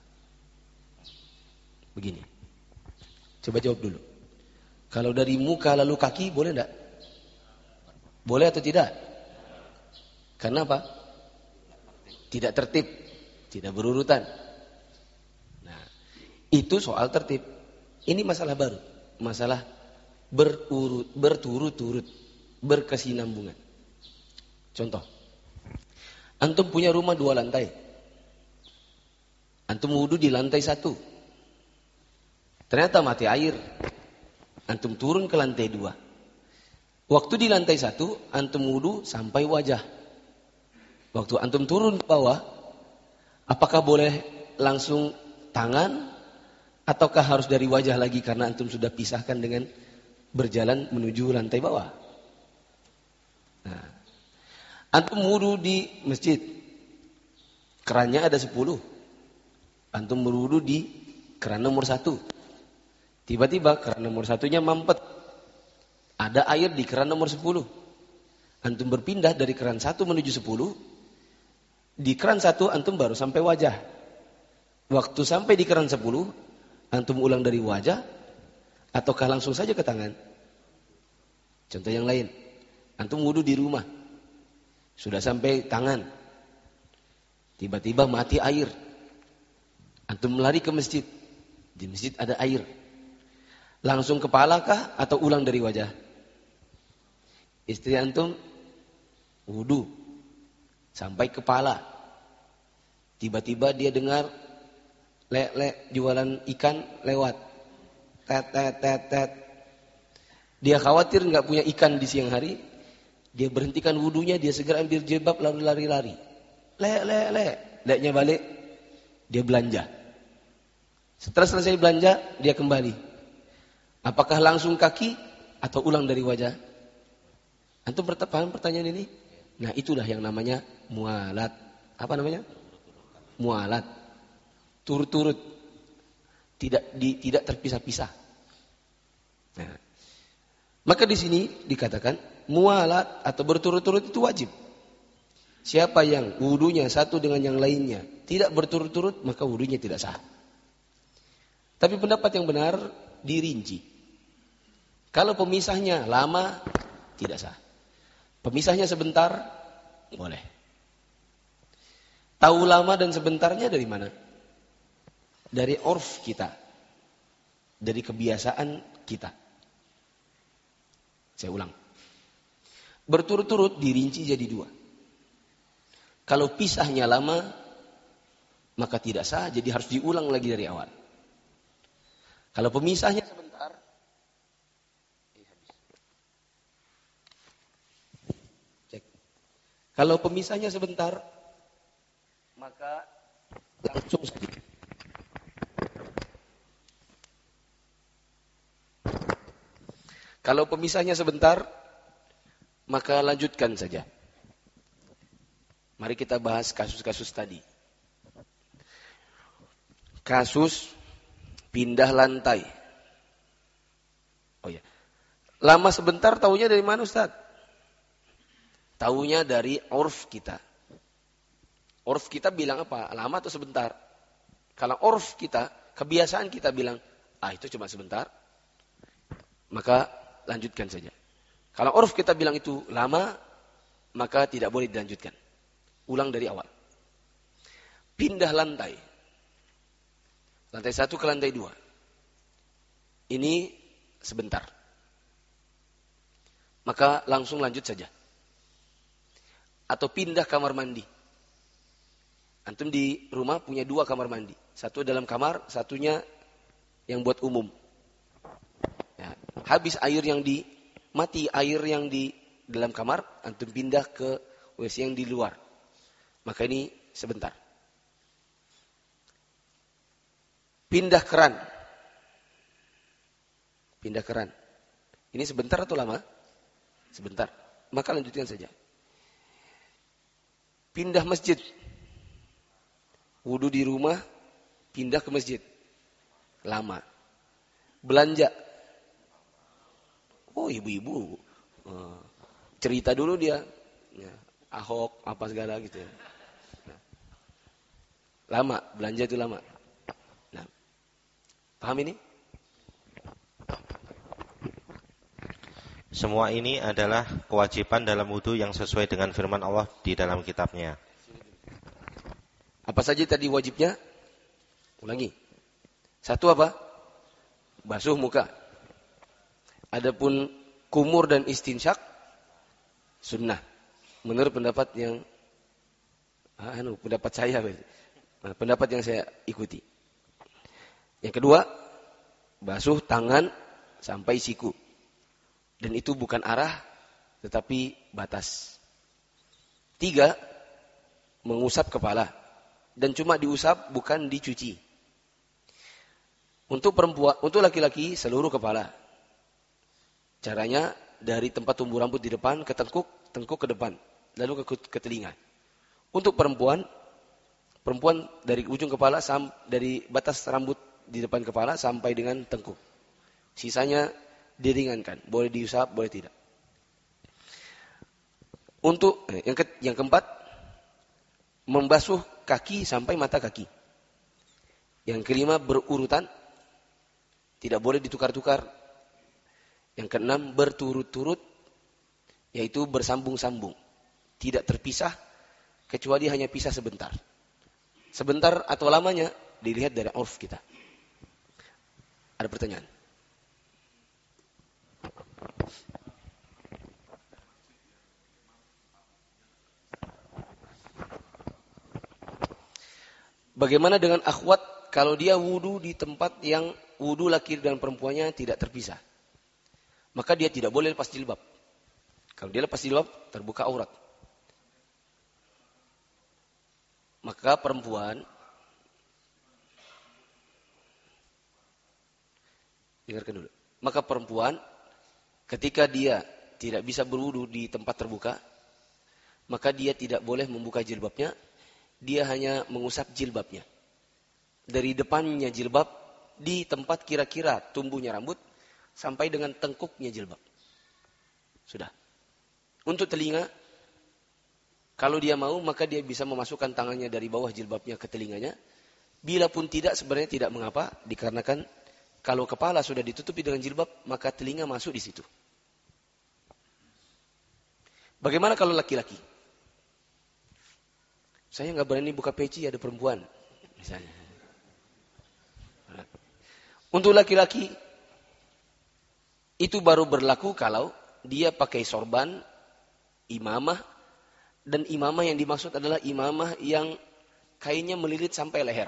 Begini. Coba jawab dulu. Kalau dari muka lalu kaki boleh enggak? Boleh atau tidak? Karena apa? Tidak tertib, tidak berurutan. Nah, itu soal tertib. Ini masalah baru, masalah berurut, berturut-turut, berkesinambungan. Contoh, antum punya rumah dua lantai. Antum wudu di lantai satu. Ternyata mati air. Antum turun ke lantai dua. Waktu di lantai satu, antum wudu sampai wajah. Waktu antum turun ke bawah, apakah boleh langsung tangan? Ataukah harus dari wajah lagi karena antum sudah pisahkan dengan berjalan menuju lantai bawah? Nah, antum wudu di masjid. Kerannya ada sepuluh. Antum berwudu di keran nomor satu. Tiba-tiba keran nomor satunya mampet. Ada air di keran nomor sepuluh. Antum berpindah dari keran satu menuju sepuluh. Di keran satu antum baru sampai wajah. Waktu sampai di keran sepuluh, antum ulang dari wajah. Ataukah langsung saja ke tangan? Contoh yang lain. Antum wudu di rumah. Sudah sampai tangan. Tiba-tiba mati air. Antum lari ke masjid. Di masjid ada air. Langsung kepalakah atau ulang dari wajah? Istri antum wudu sampai kepala. Tiba-tiba dia dengar lek-lek jualan ikan lewat. Tet tet tet tet. Dia khawatir nggak punya ikan di siang hari. Dia berhentikan wudunya, dia segera ambil jilbab lalu lari-lari. Lek lek lek. Leknya balik, dia belanja. Setelah selesai belanja, dia kembali. Apakah langsung kaki atau ulang dari wajah? Antum paham pertanyaan ini? Nah, itulah yang namanya mualat. Apa namanya? Mualat. Turut-turut. Tidak di, tidak terpisah-pisah. Nah, maka di sini dikatakan mualat atau berturut-turut itu wajib. Siapa yang wudunya satu dengan yang lainnya tidak berturut-turut, maka wudunya tidak sah. Tapi pendapat yang benar dirinci. Kalau pemisahnya lama, tidak sah. Pemisahnya sebentar, boleh. Tahu lama dan sebentarnya dari mana? Dari urf kita. Dari kebiasaan kita. Saya ulang. Berturut-turut dirinci jadi dua. Kalau pisahnya lama, maka tidak sah, jadi harus diulang lagi dari awal. Kalau pemisahnya sebentar, cek. Kalau pemisahnya sebentar, maka langsung saja. Kalau pemisahnya sebentar, maka lanjutkan saja. Mari kita bahas kasus-kasus tadi. Kasus pindah lantai. Oh ya. Lama sebentar taunya dari mana, Ustaz? Taunya dari urf kita. Urf kita bilang apa? Lama atau sebentar? Kalau urf kita, kebiasaan kita bilang, ah itu cuma sebentar. Maka lanjutkan saja. Kalau urf kita bilang itu lama, maka tidak boleh dilanjutkan. Ulang dari awal. Pindah lantai. Lantai satu ke lantai dua. Ini sebentar. Maka langsung lanjut saja. Atau pindah kamar mandi. Antum di rumah punya dua kamar mandi. Satu dalam kamar, satunya yang buat umum. habis air yang di, mati air yang di dalam kamar, antum pindah ke W C yang di luar. Maka ini sebentar. Pindah keran. Pindah keran. Ini sebentar atau lama? Sebentar. Maka lanjutkan saja. Pindah masjid. Wudu di rumah, pindah ke masjid. Lama. Belanja. Oh, ibu-ibu. Cerita dulu dia. Ya, Ahok, apa segala gitu ya. Nah. Lama, belanja itu lama. Nah. Paham ini? Semua ini adalah kewajiban dalam wudu yang sesuai dengan firman Allah di dalam kitabnya. Apa saja tadi wajibnya? Ulangi. Satu apa? Basuh muka. Adapun kumur dan istinsyak sunnah. Menurut pendapat yang ah, anu, pendapat saya, nah, pendapat yang saya ikuti. Yang kedua, basuh tangan sampai siku. Dan itu bukan arah, tetapi batas. Tiga, mengusap kepala. Dan cuma diusap, bukan dicuci. Untuk perempuan, untuk laki-laki, seluruh kepala. Caranya, dari tempat tumbuh rambut di depan, ke tengkuk, tengkuk ke depan. Lalu ke, ke telinga. Untuk perempuan, perempuan dari ujung kepala, sam, dari batas rambut di depan kepala, sampai dengan tengkuk. Sisanya, diringankan, boleh diusap, boleh tidak. Untuk eh, yang, ke, yang keempat, membasuh kaki sampai mata kaki. Yang kelima, berurutan, tidak boleh ditukar-tukar. Yang keenam, berturut-turut, yaitu bersambung-sambung, tidak terpisah, kecuali hanya pisah sebentar. Sebentar atau lamanya dilihat dari urf kita. Ada pertanyaan? Bagaimana dengan akhwat kalau dia wudu di tempat yang wudu laki dan perempuannya tidak terpisah? Maka dia tidak boleh lepas jilbab. Kalau dia lepas jilbab, terbuka aurat. Maka perempuan, dengarkan dulu. Maka perempuan, ketika dia tidak bisa berwudu di tempat terbuka, maka dia tidak boleh membuka jilbabnya. Dia hanya mengusap jilbabnya. Dari depannya jilbab, di tempat kira-kira tumbuhnya rambut, sampai dengan tengkuknya jilbab. Sudah. Untuk telinga, kalau dia mau, maka dia bisa memasukkan tangannya dari bawah jilbabnya ke telinganya. Bila pun tidak, sebenarnya tidak mengapa, dikarenakan kalau kepala sudah ditutupi dengan jilbab, maka telinga masuk di situ. Bagaimana kalau laki-laki? Saya nggak berani buka peci, ada perempuan, misalnya. Untuk laki-laki, itu baru berlaku kalau dia pakai sorban, imamah, dan imamah yang dimaksud adalah imamah yang kainnya melilit sampai leher.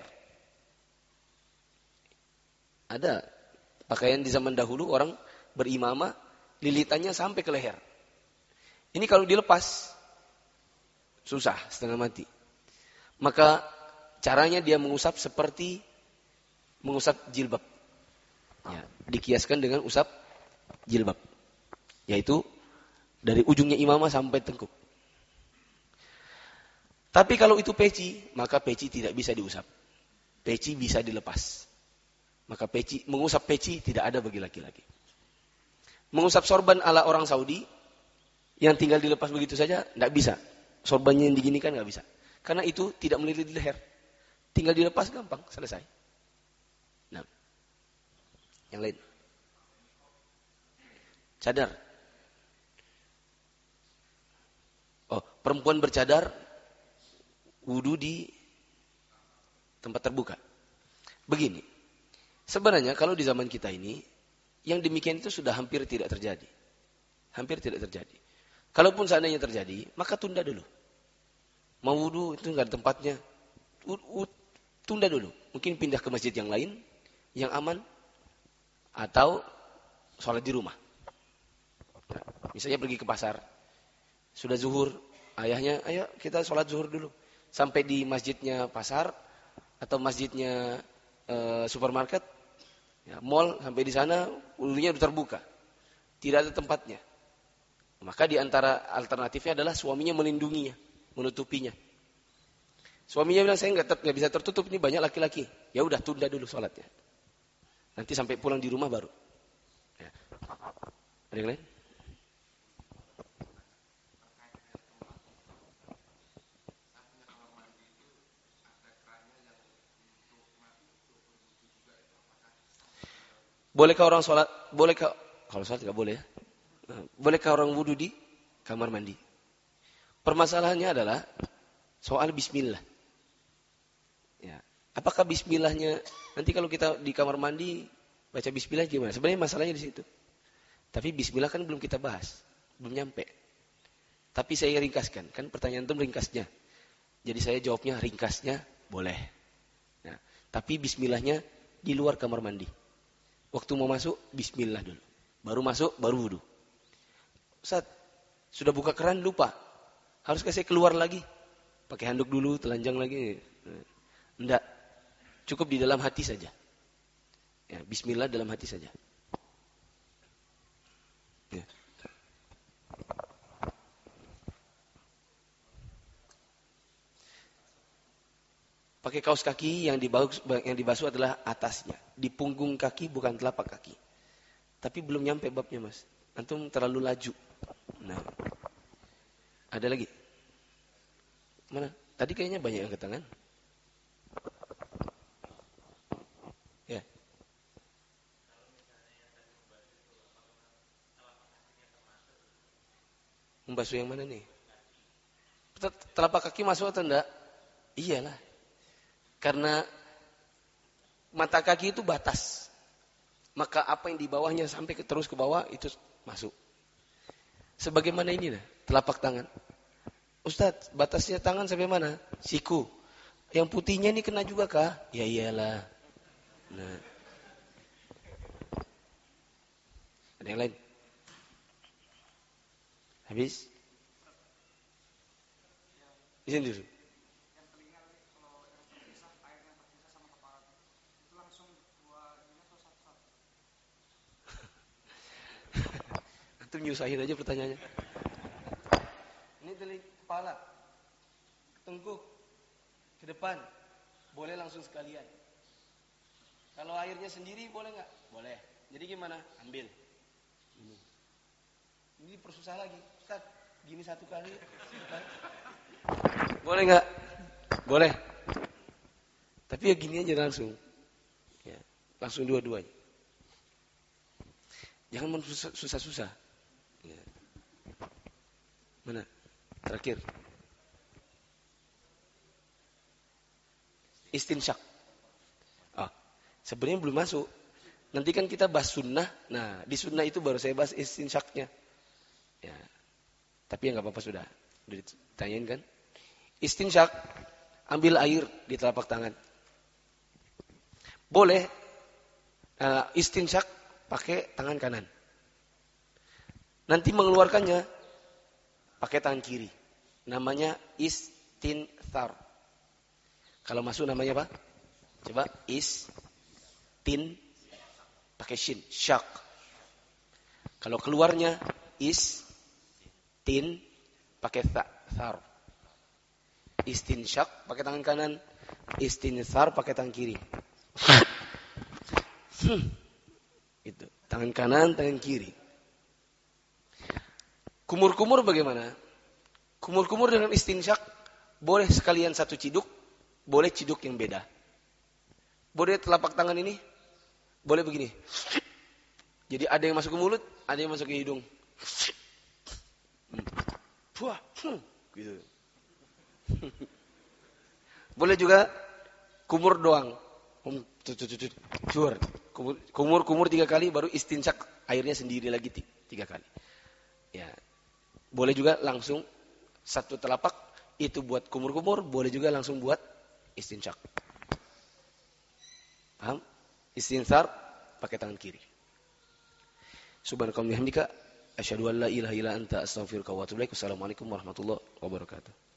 Ada pakaian di zaman dahulu orang berimamah, lilitannya sampai ke leher. Ini kalau dilepas, susah, setengah mati. Maka caranya dia mengusap seperti mengusap jilbab. Ya, dikiaskan dengan usap jilbab. Yaitu dari ujungnya imamah sampai tengkuk. Tapi kalau itu peci, maka peci tidak bisa diusap. Peci bisa dilepas. Maka peci, mengusap peci tidak ada bagi laki-laki. Mengusap sorban ala orang Saudi, yang tinggal dilepas begitu saja, tidak bisa. Sorbannya yang diginikan tidak bisa. Karena itu tidak melilit di leher. Tinggal dilepas gampang, selesai. Nah, yang lain. Cadar. Oh, perempuan bercadar, wudu di tempat terbuka. Begini, sebenarnya kalau di zaman kita ini, yang demikian itu sudah hampir tidak terjadi. Hampir tidak terjadi. Kalaupun seandainya terjadi, maka tunda dulu. Mau wudu itu nggak ada tempatnya. Tunda dulu. Mungkin pindah ke masjid yang lain, yang aman. Atau sholat di rumah. Nah, misalnya pergi ke pasar, sudah zuhur, ayahnya, ayo kita sholat zuhur dulu. Sampai di masjidnya pasar atau masjidnya e, supermarket, ya, mall, sampai di sana wudunya sudah terbuka, tidak ada tempatnya. Maka di antara alternatifnya adalah suaminya melindunginya, menutupinya. Suaminya bilang, saya nggak nggak bisa tertutup, ini banyak laki-laki. Ya udah, tunda dulu sholatnya. Nanti sampai pulang di rumah baru. Ya. Ada yang lain? Bolehkah orang sholat? Bolehkah? Kalau sholat nggak boleh ya. Bolehkah orang wudhu di kamar mandi? Permasalahannya adalah soal bismillah. Ya. Apakah bismillahnya, nanti kalau kita di kamar mandi baca bismillah gimana? Sebenarnya masalahnya di situ. Tapi bismillah kan belum kita bahas, belum nyampe. Tapi saya ringkaskan, kan pertanyaan itu ringkasnya. Jadi saya jawabnya ringkasnya boleh. Nah, tapi bismillahnya di luar kamar mandi. Waktu mau masuk, bismillah dulu. Baru masuk, baru wudhu. Ustaz, sudah buka keran, lupa. Haruskah saya keluar lagi? Pakai handuk dulu, telanjang lagi. Enggak. Cukup di dalam hati saja. Ya, bismillah dalam hati saja. Ya. Pakai kaos kaki yang dibasuh, yang dibasuh adalah atasnya. Di punggung kaki bukan telapak kaki. Tapi belum nyampe babnya, Mas. Antum terlalu laju. Nah. Ada lagi? Mana? Tadi kayaknya banyak yang angkat tangan. Ya. Membasuh yang mana nih? Telapak kaki masuk atau enggak? Iyalah. Karena mata kaki itu batas. Maka apa yang di bawahnya sampai ke, terus ke bawah itu masuk. Sebagaimana ini nah, telapak tangan. Ustaz, batasnya tangan sampai mana? Siku. Yang putihnya ini kena juga kah? Ya iyalah. Nah. Ada yang lain? Habis? Di sini dulu. Itu nyusahin aja pertanyaannya. Ini dari kepala, tengkuk, ke depan, boleh langsung sekalian. Kalau airnya sendiri boleh nggak? Boleh. Jadi gimana? Ambil. Ini. Ini persusah lagi. Ustaz, gini satu kali. Boleh nggak? Boleh. Tapi ya gini aja langsung. Ya, langsung dua-duanya. Jangan susah-susah. Ya. Mana? Terakhir. Istinsyak. Ah, sebenarnya belum masuk. Nanti kan kita bahas sunnah. Nah, di sunnah itu baru saya bahas istinsyaknya. Ya. Tapi ya nggak apa-apa sudah. Udah ditanyain kan? Istinsyak, ambil air di telapak tangan. Boleh uh, istinsyak pakai tangan kanan. Nanti mengeluarkannya pakai tangan kiri. Namanya istinthar. Kalau masuk namanya apa? Coba istin pakai shin, syak. Kalau keluarnya istin pakai tha, thar. Istinsyak pakai tangan kanan, istinthar pakai tangan kiri. Hmm. Itu, tangan kanan, tangan kiri. Kumur-kumur bagaimana? Kumur-kumur dengan istinsyak boleh sekalian satu ciduk, boleh ciduk yang beda. Boleh telapak tangan ini, boleh begini. Jadi ada yang masuk ke mulut, ada yang masuk ke hidung. Puah, hmm. Gitu. Boleh juga kumur doang. Kumur-kumur tiga kali, baru istinsyak airnya sendiri lagi tiga kali. Ya. Boleh juga langsung satu telapak itu buat kumur-kumur, boleh juga langsung buat istinsyak. Paham? Istinsar pakai tangan kiri. Subhanakallahumma wa bihamdika asyhadu an la ilaha illa anta astaghfiruka wa atubu ilaik. Wassalamualaikum warahmatullahi wabarakatuh.